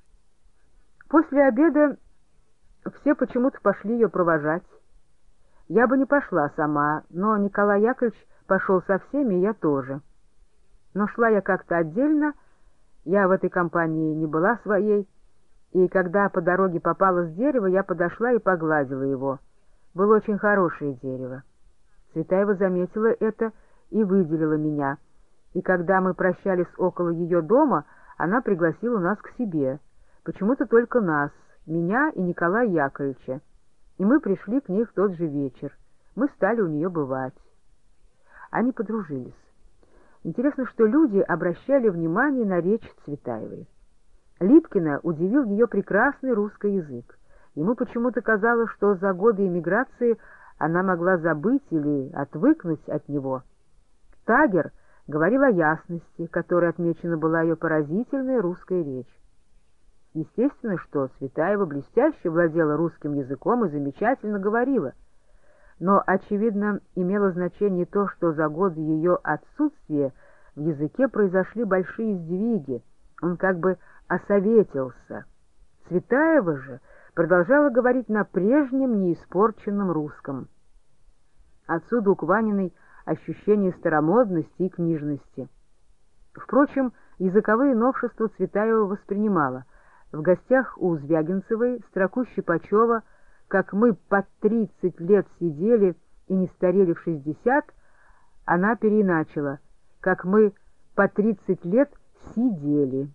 После обеда все почему-то пошли ее провожать. Я бы не пошла сама, но Николай Яковлевич пошел со всеми, и я тоже. Но шла я как-то отдельно, я в этой компании не была своей, и когда по дороге попалось дерево, я подошла и погладила его. Было очень хорошее дерево. Цветаева заметила это и выделила меня, и когда мы прощались около ее дома, она пригласила нас к себе, почему-то только нас, меня и Николая Яковлевича, и мы пришли к ней в тот же вечер. Мы стали у нее бывать. Они подружились. Интересно, что люди обращали внимание на речь Цветаевой. Липкина удивил ее прекрасный русский язык. Ему почему-то казалось, что за годы эмиграции она могла забыть или отвыкнуть от него. Тагер говорил о ясности, которой отмечена была ее поразительная русская речь. Естественно, что Цветаева блестяще владела русским языком и замечательно говорила, но, очевидно, имело значение то, что за годы ее отсутствия в языке произошли большие сдвиги, он как бы осоветился. Цветаева же продолжала говорить на прежнем неиспорченном русском. Отсюда у Кваниной ощущение старомодности и книжности. Впрочем, языковые новшества Цветаева воспринимала. В гостях у Звягинцевой строку Щипачева «Как мы по тридцать лет сидели и не старели в шестьдесят», она переиначила «Как мы по тридцать лет сидели».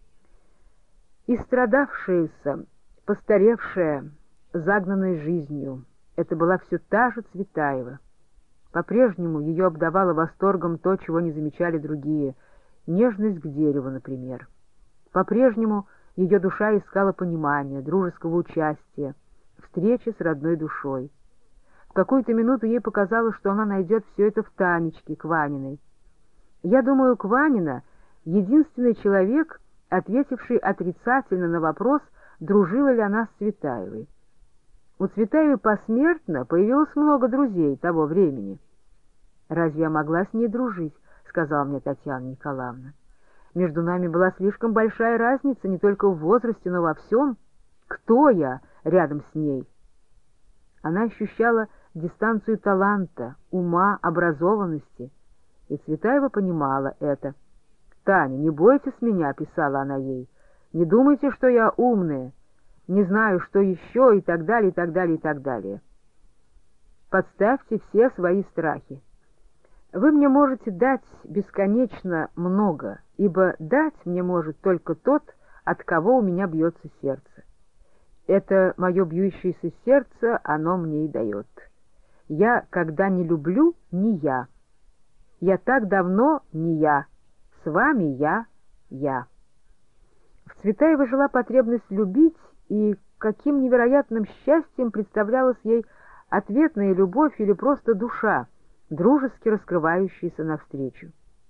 Истрадавшаяся, постаревшая, загнанная жизнью, это была все та же Цветаева. По-прежнему ее обдавало восторгом то, чего не замечали другие, нежность к дереву, например. По-прежнему ее душа искала понимания, дружеского участия, встречи с родной душой. В какую-то минуту ей показалось, что она найдет все это в Танечке Кваниной. Я думаю, Кванина единственный человек, ответивший отрицательно на вопрос, дружила ли она с Цветаевой. У Цветаевой посмертно появилось много друзей того времени. «Разве я могла с ней дружить?» — сказала мне Татьяна Николаевна. «Между нами была слишком большая разница не только в возрасте, но во всем. Кто я рядом с ней?» Она ощущала дистанцию таланта, ума, образованности, и Цветаева понимала это. «Таня, не бойтесь меня», — писала она ей, — «не думайте, что я умная, не знаю, что еще, и так далее, и так далее, и так далее. Подставьте все свои страхи. Вы мне можете дать бесконечно много, ибо дать мне может только тот, от кого у меня бьется сердце. Это мое бьющееся сердце, оно мне и дает. Я, когда не люблю, не я. Я так давно не я. С вами я, я». В Цветаевой жила потребность любить, и каким невероятным счастьем представлялась ей ответная любовь или просто душа, дружески раскрывающаяся навстречу.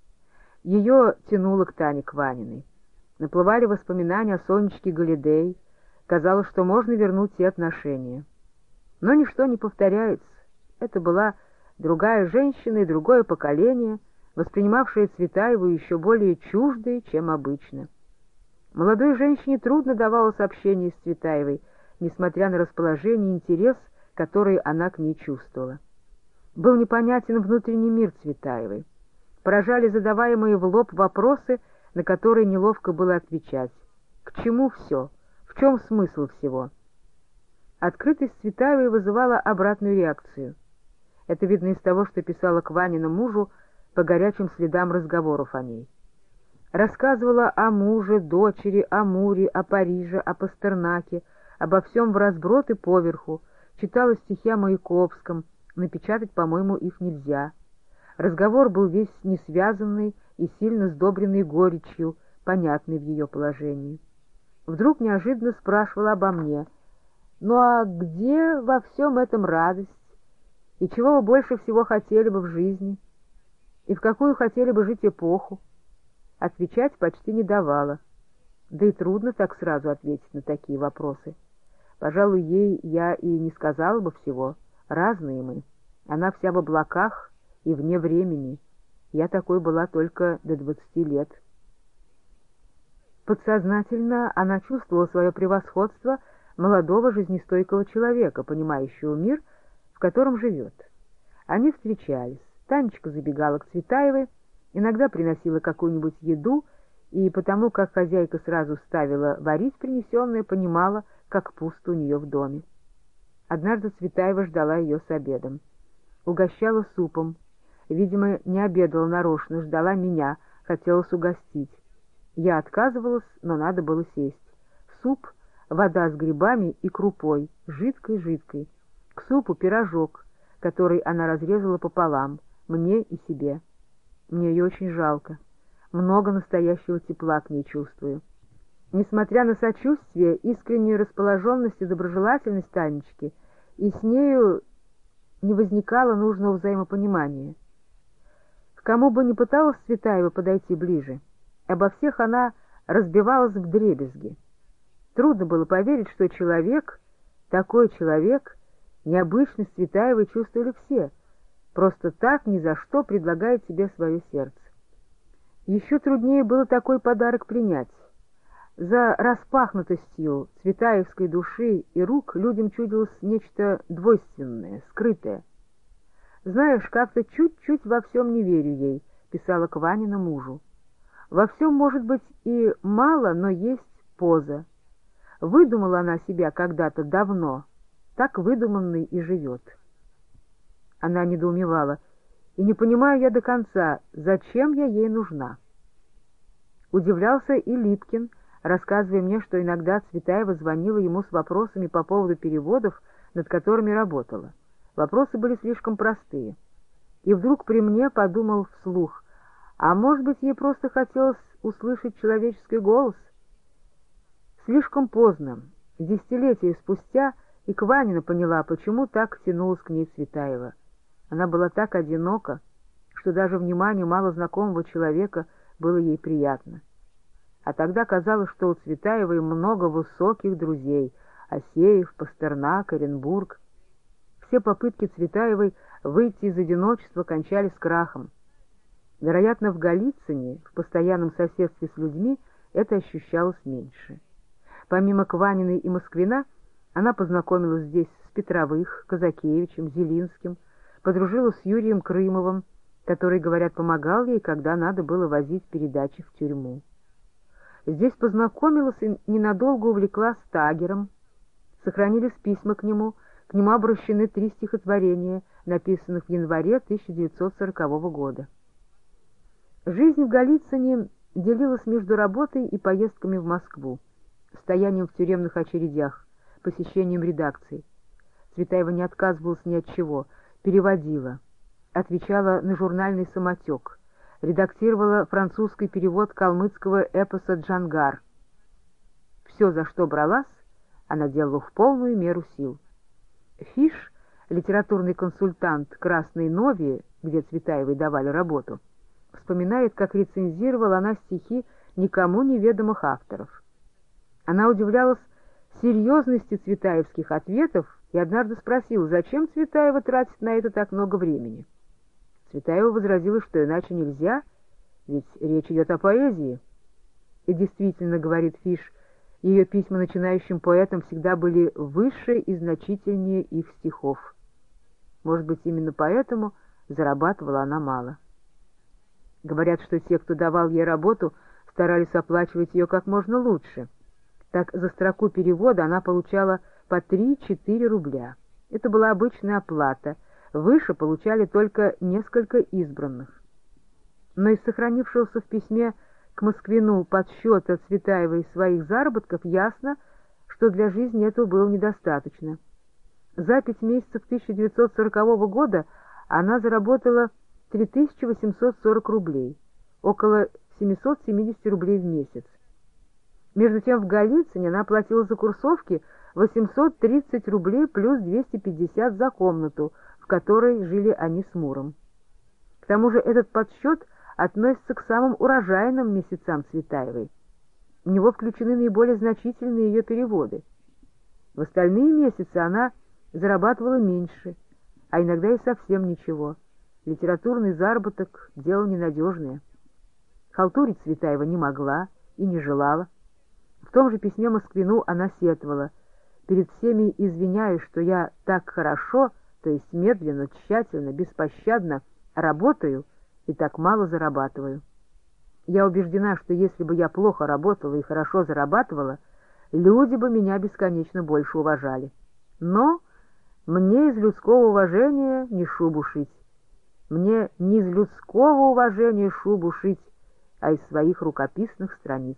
Ее тянуло к Тане Кваниной. Наплывали воспоминания о Сонечке Галидей, казалось, что можно вернуть те отношения. Но ничто не повторяется. Это была другая женщина и другое поколение, воспринимавшее Цветаеву еще более чуждой, чем обычно. Молодой женщине трудно давалось общение с Цветаевой, несмотря на расположение и интерес, который она к ней чувствовала. Был непонятен внутренний мир Цветаевой. Поражали задаваемые в лоб вопросы, на которые неловко было отвечать. К чему все? В чем смысл всего? Открытость Цветаевой вызывала обратную реакцию. Это видно из того, что писала Кванина мужу по горячим следам разговоров о ней. Рассказывала о муже, дочери, о Муре, о Париже, о Пастернаке, обо всем вразброд и поверху, читала стихи о Маяковском, напечатать, по-моему, их нельзя. Разговор был весь несвязанный и сильно сдобренный горечью, понятный в ее положении. Вдруг неожиданно спрашивала обо мне: «Ну а где во всем этом радость? И чего вы больше всего хотели бы в жизни? И в какую хотели бы жить эпоху?» Отвечать почти не давала. Да и трудно так сразу ответить на такие вопросы. Пожалуй, ей я и не сказала бы всего. Разные мы. Она вся в облаках и вне времени. Я такой была только до двадцати лет. Подсознательно она чувствовала свое превосходство молодого жизнестойкого человека, понимающего мир, в котором живет. Они встречались. Танечка забегала к Цветаевой, иногда приносила какую-нибудь еду, и потому как хозяйка сразу ставила варить принесенное, понимала, как пусто у нее в доме. Однажды Цветаева ждала ее с обедом. Угощала супом. Видимо, не обедала нарочно, ждала меня, хотелось угостить. Я отказывалась, но надо было сесть. Суп, вода с грибами и крупой, жидкой-жидкой. К супу пирожок, который она разрезала пополам, мне и себе. Мне ее очень жалко. Много настоящего тепла к ней чувствую. Несмотря на сочувствие, искреннюю расположенность и доброжелательность Танечки, и с нею не возникало нужного взаимопонимания. К кому бы ни пыталась Цветаева подойти ближе, обо всех она разбивалась вдребезги. Трудно было поверить, что человек, такой человек, необычный, с Цветаевой чувствовали все, просто так ни за что предлагает себе свое сердце. Еще труднее было такой подарок принять. За распахнутостью цветаевской души и рук людям чудилось нечто двойственное, скрытое. «Знаешь, как-то чуть-чуть во всем не верю ей», — писала Кванина мужу. «Во всем, может быть, и мало, но есть поза. Выдумала она себя когда-то давно, так выдуманной и живет». Она недоумевала: «И не понимаю я до конца, зачем я ей нужна?» Удивлялся и Липкин, рассказывая мне, что иногда Цветаева звонила ему с вопросами по поводу переводов, над которыми работала. Вопросы были слишком простые. И вдруг при мне подумал вслух: а может быть, ей просто хотелось услышать человеческий голос? Слишком поздно, десятилетия спустя, и Кванина поняла, почему так тянулась к ней Цветаева. Она была так одинока, что даже внимание малознакомого человека было ей приятно. А тогда казалось, что у Цветаевой много высоких друзей — Асеев, Пастернак, Оренбург. Все попытки Цветаевой выйти из одиночества кончались крахом. Вероятно, в Голицыне, в постоянном соседстве с людьми, это ощущалось меньше. Помимо Кваниной и Москвина, она познакомилась здесь с Петровых, Казакевичем, Зелинским, подружилась с Юрием Крымовым, который, говорят, помогал ей, когда надо было возить передачи в тюрьму. Здесь познакомилась и ненадолго увлеклась Тагером. Сохранились письма к нему, к нему обращены три стихотворения, написанных в январе тысяча девятьсот сорокового года. Жизнь в Голицыне делилась между работой и поездками в Москву, стоянием в тюремных очередях, посещением редакций. Цветаева не отказывалась ни от чего, переводила, отвечала на журнальный самотек, редактировала французский перевод калмыцкого эпоса «Джангар». Все, за что бралась, она делала в полную меру сил. Фиш, литературный консультант «Красной Нови», где Цветаевой давали работу, вспоминает, как рецензировала она стихи никому неведомых авторов. Она удивлялась серьезности цветаевских ответов и однажды спросила, зачем Цветаева тратит на это так много времени. Цветаева возразила, что иначе нельзя, ведь речь идет о поэзии. И действительно, говорит Фиш, ее письма начинающим поэтам всегда были выше и значительнее их стихов. Может быть, именно поэтому зарабатывала она мало. Говорят, что те, кто давал ей работу, старались оплачивать ее как можно лучше. Так за строку перевода она получала по три-четыре рубля. Это была обычная оплата, выше получали только несколько избранных. Но из сохранившегося в письме к Москвину подсчета Цветаевой своих заработков ясно, что для жизни этого было недостаточно. За пять месяцев тысяча девятьсот сорокового года она заработала три тысячи восемьсот сорок рублей, около семьсот семьдесят рублей в месяц. Между тем в Голицыне она платила за курсовки восемьсот тридцать рублей плюс двести пятьдесят за комнату, в которой жили они с Муром. К тому же этот подсчет относится к самым урожайным месяцам Цветаевой. В него включены наиболее значительные ее переводы. В остальные месяцы она зарабатывала меньше, а иногда и совсем ничего. Литературный заработок — дело ненадежное. Халтурить Цветаева не могла и не желала. В том же письме Москвину она сетовала: «Перед всеми извиняюсь, что я так хорошо, то есть медленно, тщательно, беспощадно работаю и так мало зарабатываю. Я убеждена, что если бы я плохо работала и хорошо зарабатывала, люди бы меня бесконечно больше уважали. Но мне из людского уважения не шубу шить. Мне не из людского уважения шубу шить, а из своих рукописных страниц».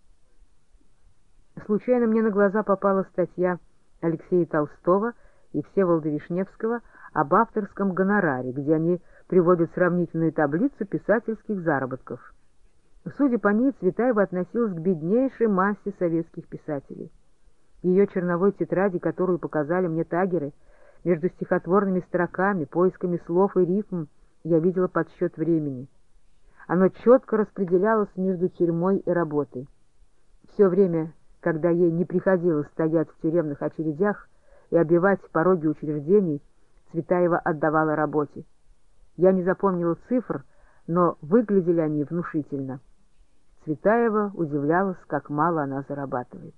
Случайно мне на глаза попала статья Алексея Толстого и Всеволода Вишневского об авторском гонораре, где они приводят сравнительную таблицу писательских заработков. Судя по ней, Цветаева относилась к беднейшей массе советских писателей. В ее черновой тетради, которую показали мне тагеры, между стихотворными строками, поисками слов и рифм, я видела подсчет времени. Оно четко распределялось между тюрьмой и работой. Все время, когда ей не приходилось стоять в тюремных очередях и обивать пороги учреждений, Цветаева отдавала работе. Я не запомнила цифр, но выглядели они внушительно. Цветаева удивлялась, как мало она зарабатывает.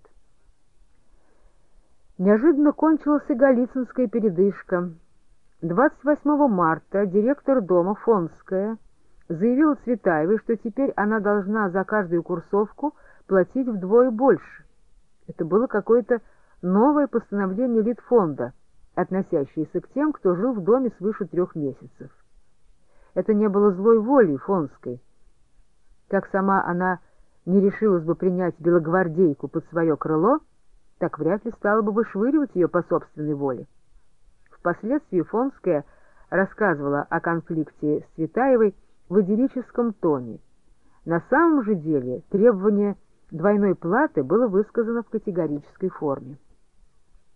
Неожиданно кончилась и голицынская передышка. двадцать восьмого марта директор дома Фонская заявила Цветаевой, что теперь она должна за каждую курсовку платить вдвое больше. Это было какое-то новое постановление Литфонда, относящееся к тем, кто жил в доме свыше трех месяцев. Это не было злой волей Фонской. Как сама она не решилась бы принять белогвардейку под свое крыло, так вряд ли стала бы вышвыривать ее по собственной воле. Впоследствии Фонская рассказывала о конфликте с Цветаевой в идиллическом тоне. На самом же деле требование двойной платы было высказано в категорической форме.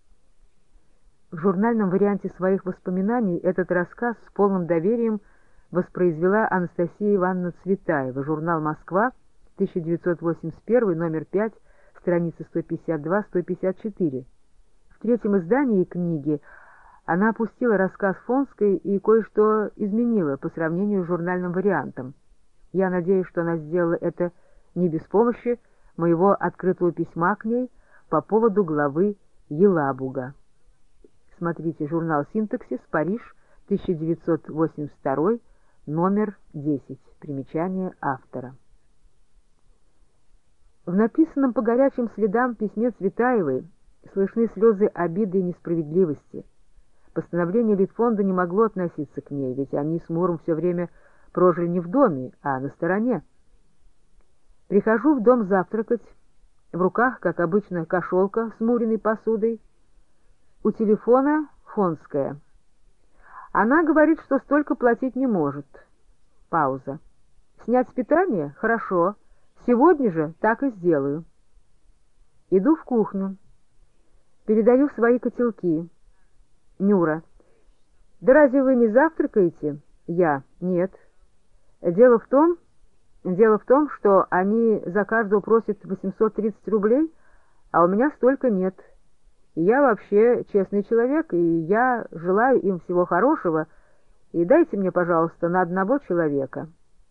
В журнальном варианте своих воспоминаний этот рассказ с полным доверием воспроизвела Анастасия Ивановна Цветаева, журнал «Москва», тысяча девятьсот восемьдесят один, номер пять, страницы сто пятьдесят два — сто пятьдесят четыре. В третьем издании книги она опустила рассказ Фонской и кое-что изменила по сравнению с журнальным вариантом. Я надеюсь, что она сделала это не без помощи моего открытого письма к ней по поводу главы Елабуга. Смотрите журнал «Синтаксис», Париж, тысяча девятьсот восемьдесят два, номер десять. Примечание автора. В написанном по горячим следам письме Цветаевой слышны слезы обиды и несправедливости. Постановление Литфонда не могло относиться к ней, ведь они с Муром все время прожили не в доме, а на стороне. Прихожу в дом завтракать, в руках, как обычно, кошелка с Муриной посудой. У телефона Фонская. Она говорит, что столько платить не может. Пауза. Снять с питания? Хорошо. Сегодня же так и сделаю. Иду в кухню. Передаю свои котелки. Нюра. Да разве вы не завтракаете? Я. Нет. Дело в том, дело в том, что они за каждого просят восемьсот тридцать рублей, а у меня столько нет. Я вообще честный человек, и я желаю им всего хорошего, и дайте мне, пожалуйста, на одного человека.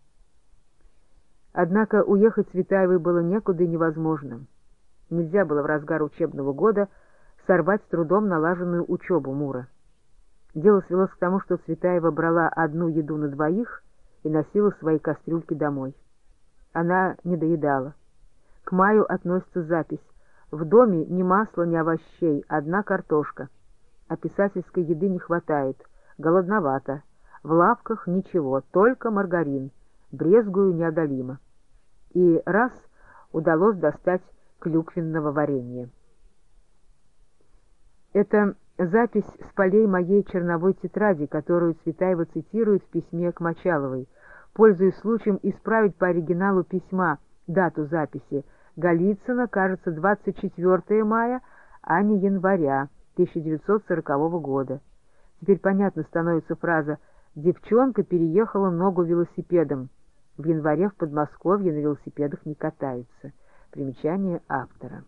Однако уехать Цветаевой было некуда и невозможно. Нельзя было в разгар учебного года сорвать с трудом налаженную учебу Мура. Дело свелось к тому, что Цветаева брала одну еду на двоих и носила свои кастрюльки домой. Она не доедала. К маю относится запись: в доме ни масла, ни овощей, одна картошка. А писательской еды не хватает, голодновато. В лавках ничего, только маргарин. Брезгую неодолимо. И раз удалось достать клюквенного варенья. Это запись с полей моей черновой тетради, которую Цветаева цитирует в письме к Мочаловой, пользуясь случаем исправить по оригиналу письма дату записи. Голицыно, кажется, двадцать четвёртое мая, а не января тысяча девятьсот сорокового года. Теперь понятно становится фраза «девчонка переехала ногу велосипедом». В январе в Подмосковье на велосипедах не катаются. Примечание автора.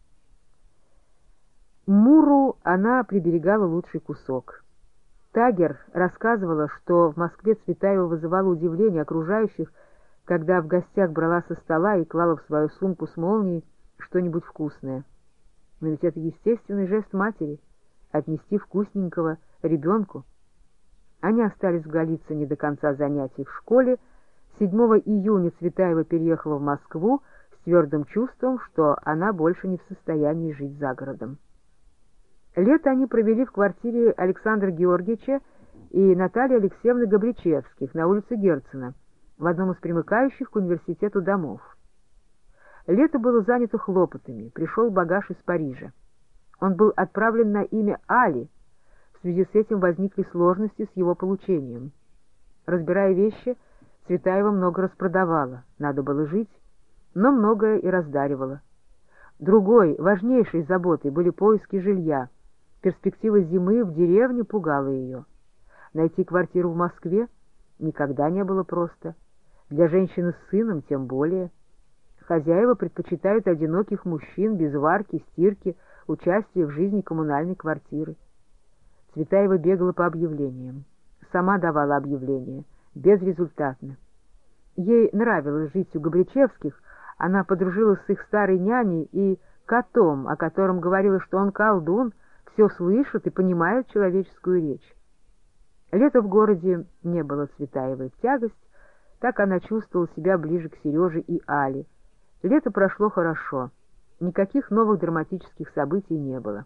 Муру она приберегала лучший кусок. Тагер рассказывала, что в Москве Цветаева вызывала удивление окружающих, когда в гостях брала со стола и клала в свою сумку с молнией что-нибудь вкусное. Но ведь это естественный жест матери — отнести вкусненького ребенку. Они остались в Голицыне до конца занятий в школе. седьмого июня Цветаева переехала в Москву с твердым чувством, что она больше не в состоянии жить за городом. Лето они провели в квартире Александра Георгиевича и Натальи Алексеевны Габричевских на улице Герцена, в одном из примыкающих к университету домов. Лето было занято хлопотами, пришел багаж из Парижа. Он был отправлен на имя Али, в связи с этим возникли сложности с его получением. Разбирая вещи, Цветаева много распродавала, надо было жить, но многое и раздаривала. Другой, важнейшей заботой были поиски жилья. Перспектива зимы в деревне пугала ее. Найти квартиру в Москве никогда не было просто. Для женщины с сыном тем более. Хозяева предпочитают одиноких мужчин без варки, стирки, участия в жизни коммунальной квартиры. Цветаева бегала по объявлениям. Сама давала объявления. Безрезультатно. Ей нравилось жить у Габричевских, она подружилась с их старой няней и котом, о котором говорила, что он колдун, все слышит и понимает человеческую речь. Лето в городе не было Цветаевой в тягость, так она чувствовала себя ближе к Сереже и Але. Лето прошло хорошо, никаких новых драматических событий не было.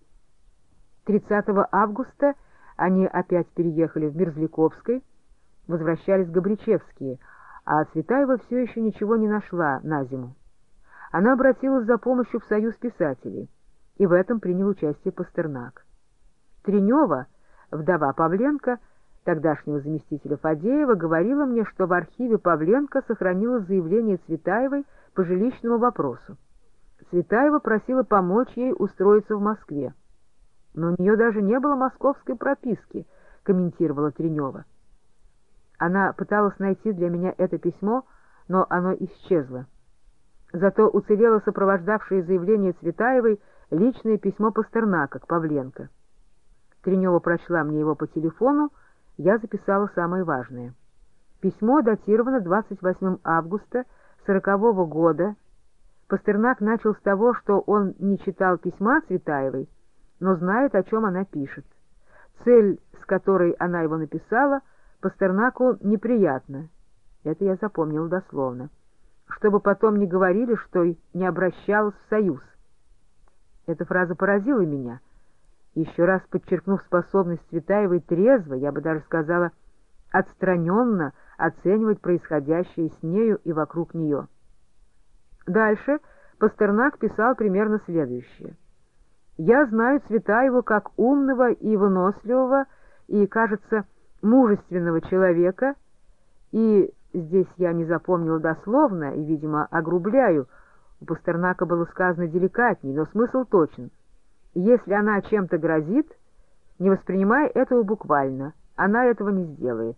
тридцатого августа они опять переехали в Мерзляковской, возвращались Габричевские, а Цветаева все еще ничего не нашла на зиму. Она обратилась за помощью в Союз писателей, и в этом принял участие Пастернак. Тренева, вдова Павленко, тогдашнего заместителя Фадеева, говорила мне, что в архиве Павленко сохранилось заявление Цветаевой по жилищному вопросу. Цветаева просила помочь ей устроиться в Москве. «Но у нее даже не было московской прописки», — комментировала Тренева. Она пыталась найти для меня это письмо, но оно исчезло. Зато уцелело сопровождавшее заявление Цветаевой личное письмо Пастернака к Павленко. Тренева прочла мне его по телефону, я записала самое важное. Письмо датировано двадцать восьмого августа сорокового года. Пастернак начал с того, что он не читал письма Цветаевой, но знает, о чем она пишет. Цель, с которой она его написала, Пастернаку неприятна. Это я запомнил дословно. Чтобы потом не говорили, что не обращалась в Союз. Эта фраза поразила меня, еще раз подчеркнув способность Цветаевой трезво, я бы даже сказала, отстраненно оценивать происходящее с нею и вокруг нее. Дальше Пастернак писал примерно следующее. «Я знаю Цветаеву как умного и выносливого, и, кажется, мужественного человека, и здесь я не запомнил дословно и, видимо, огрубляю, у Пастернака было сказано деликатней, но смысл точен. Если она чем-то грозит, не воспринимай этого буквально, она этого не сделает».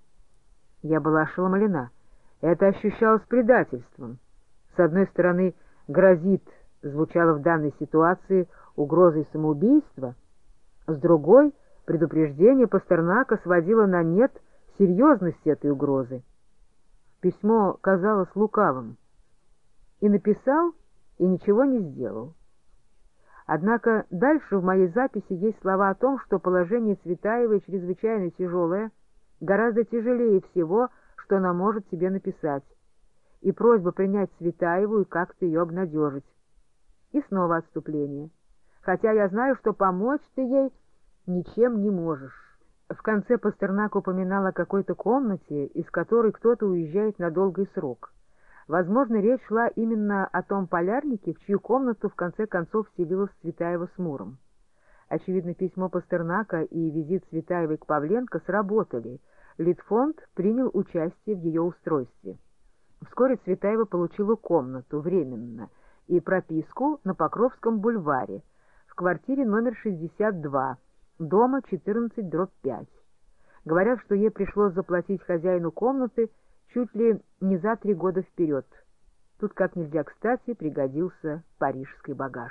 Я была ошеломлена. Это ощущалось предательством. С одной стороны, «грозит» звучало в данной ситуации угрозой самоубийства, с другой — предупреждение Пастернака сводило на нет серьезность этой угрозы. Письмо казалось лукавым. И написал, и ничего не сделал. Однако дальше в моей записи есть слова о том, что положение Цветаевой чрезвычайно тяжелое, гораздо тяжелее всего, что она может себе написать, и просьба принять Цветаеву и как-то ее обнадежить. И снова отступление. Хотя я знаю, что помочь ты ей ничем не можешь. В конце Пастернак упоминал о какой-то комнате, из которой кто-то уезжает на долгий срок. Возможно, речь шла именно о том полярнике, в чью комнату в конце концов вселилась Цветаева с Муром. Очевидно, письмо Пастернака и визит Цветаевой к Павленко сработали. Литфонд принял участие в ее устройстве. Вскоре Цветаева получила комнату временно и прописку на Покровском бульваре в квартире номер шестьдесят два, дома четырнадцать дробь пять. Говорят, что ей пришлось заплатить хозяину комнаты чуть ли не за три года вперед. Тут как нельзя кстати пригодился парижский багаж.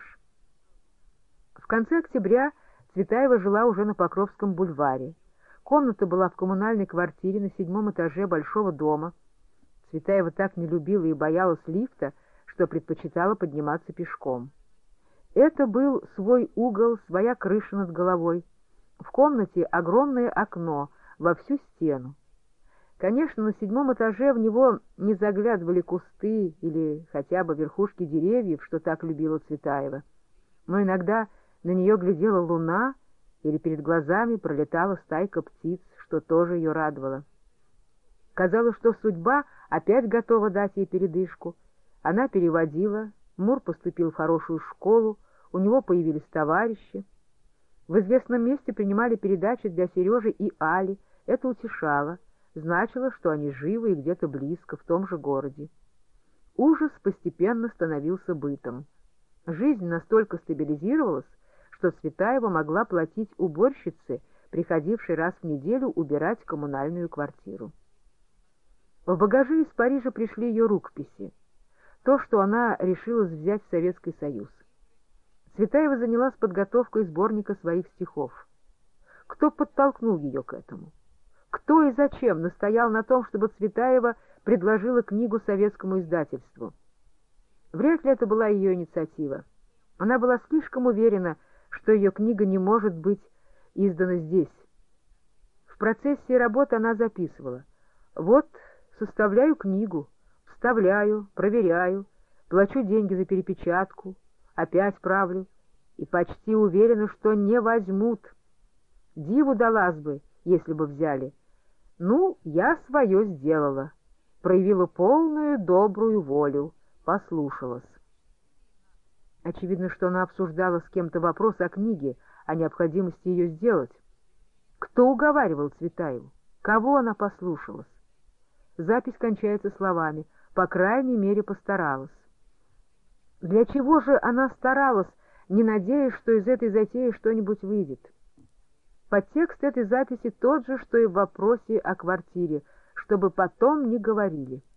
В конце октября Цветаева жила уже на Покровском бульваре. Комната была в коммунальной квартире на седьмом этаже большого дома. Цветаева так не любила и боялась лифта, что предпочитала подниматься пешком. Это был свой угол, своя крыша над головой. В комнате огромное окно во всю стену. Конечно, на седьмом этаже в него не заглядывали кусты или хотя бы верхушки деревьев, что так любила Цветаева. Но иногда на нее глядела луна, или перед глазами пролетала стайка птиц, что тоже ее радовало. Казалось, что судьба опять готова дать ей передышку. Она переводила, Мур поступил в хорошую школу, у него появились товарищи. В известном месте принимали передачи для Сережи и Али, это утешало, значило, что они живы и где-то близко, в том же городе. Ужас постепенно становился бытом. Жизнь настолько стабилизировалась, что Цветаева могла платить уборщице, приходившей раз в неделю убирать коммунальную квартиру. В багаже из Парижа пришли ее рукописи, то, что она решилась взять в Советский Союз. Цветаева занялась подготовкой сборника своих стихов. Кто подтолкнул ее к этому? Кто и зачем настоял на том, чтобы Цветаева предложила книгу советскому издательству? Вряд ли это была ее инициатива. Она была слишком уверена, что ее книга не может быть издана здесь. В процессе работы она записывала: «Вот, составляю книгу, вставляю, проверяю, плачу деньги за перепечатку, опять правлю, и почти уверена, что не возьмут. Диву далась бы, если бы взяли. Ну, я свое сделала, проявила полную добрую волю, послушалась». Очевидно, что она обсуждала с кем-то вопрос о книге, о необходимости ее сделать. Кто уговаривал Цветаеву? Кого она послушалась? Запись кончается словами: «По крайней мере, постаралась». Для чего же она старалась, не надеясь, что из этой затеи что-нибудь выйдет? Подтекст этой записи тот же, что и в вопросе о квартире. чтобы потом не говорили.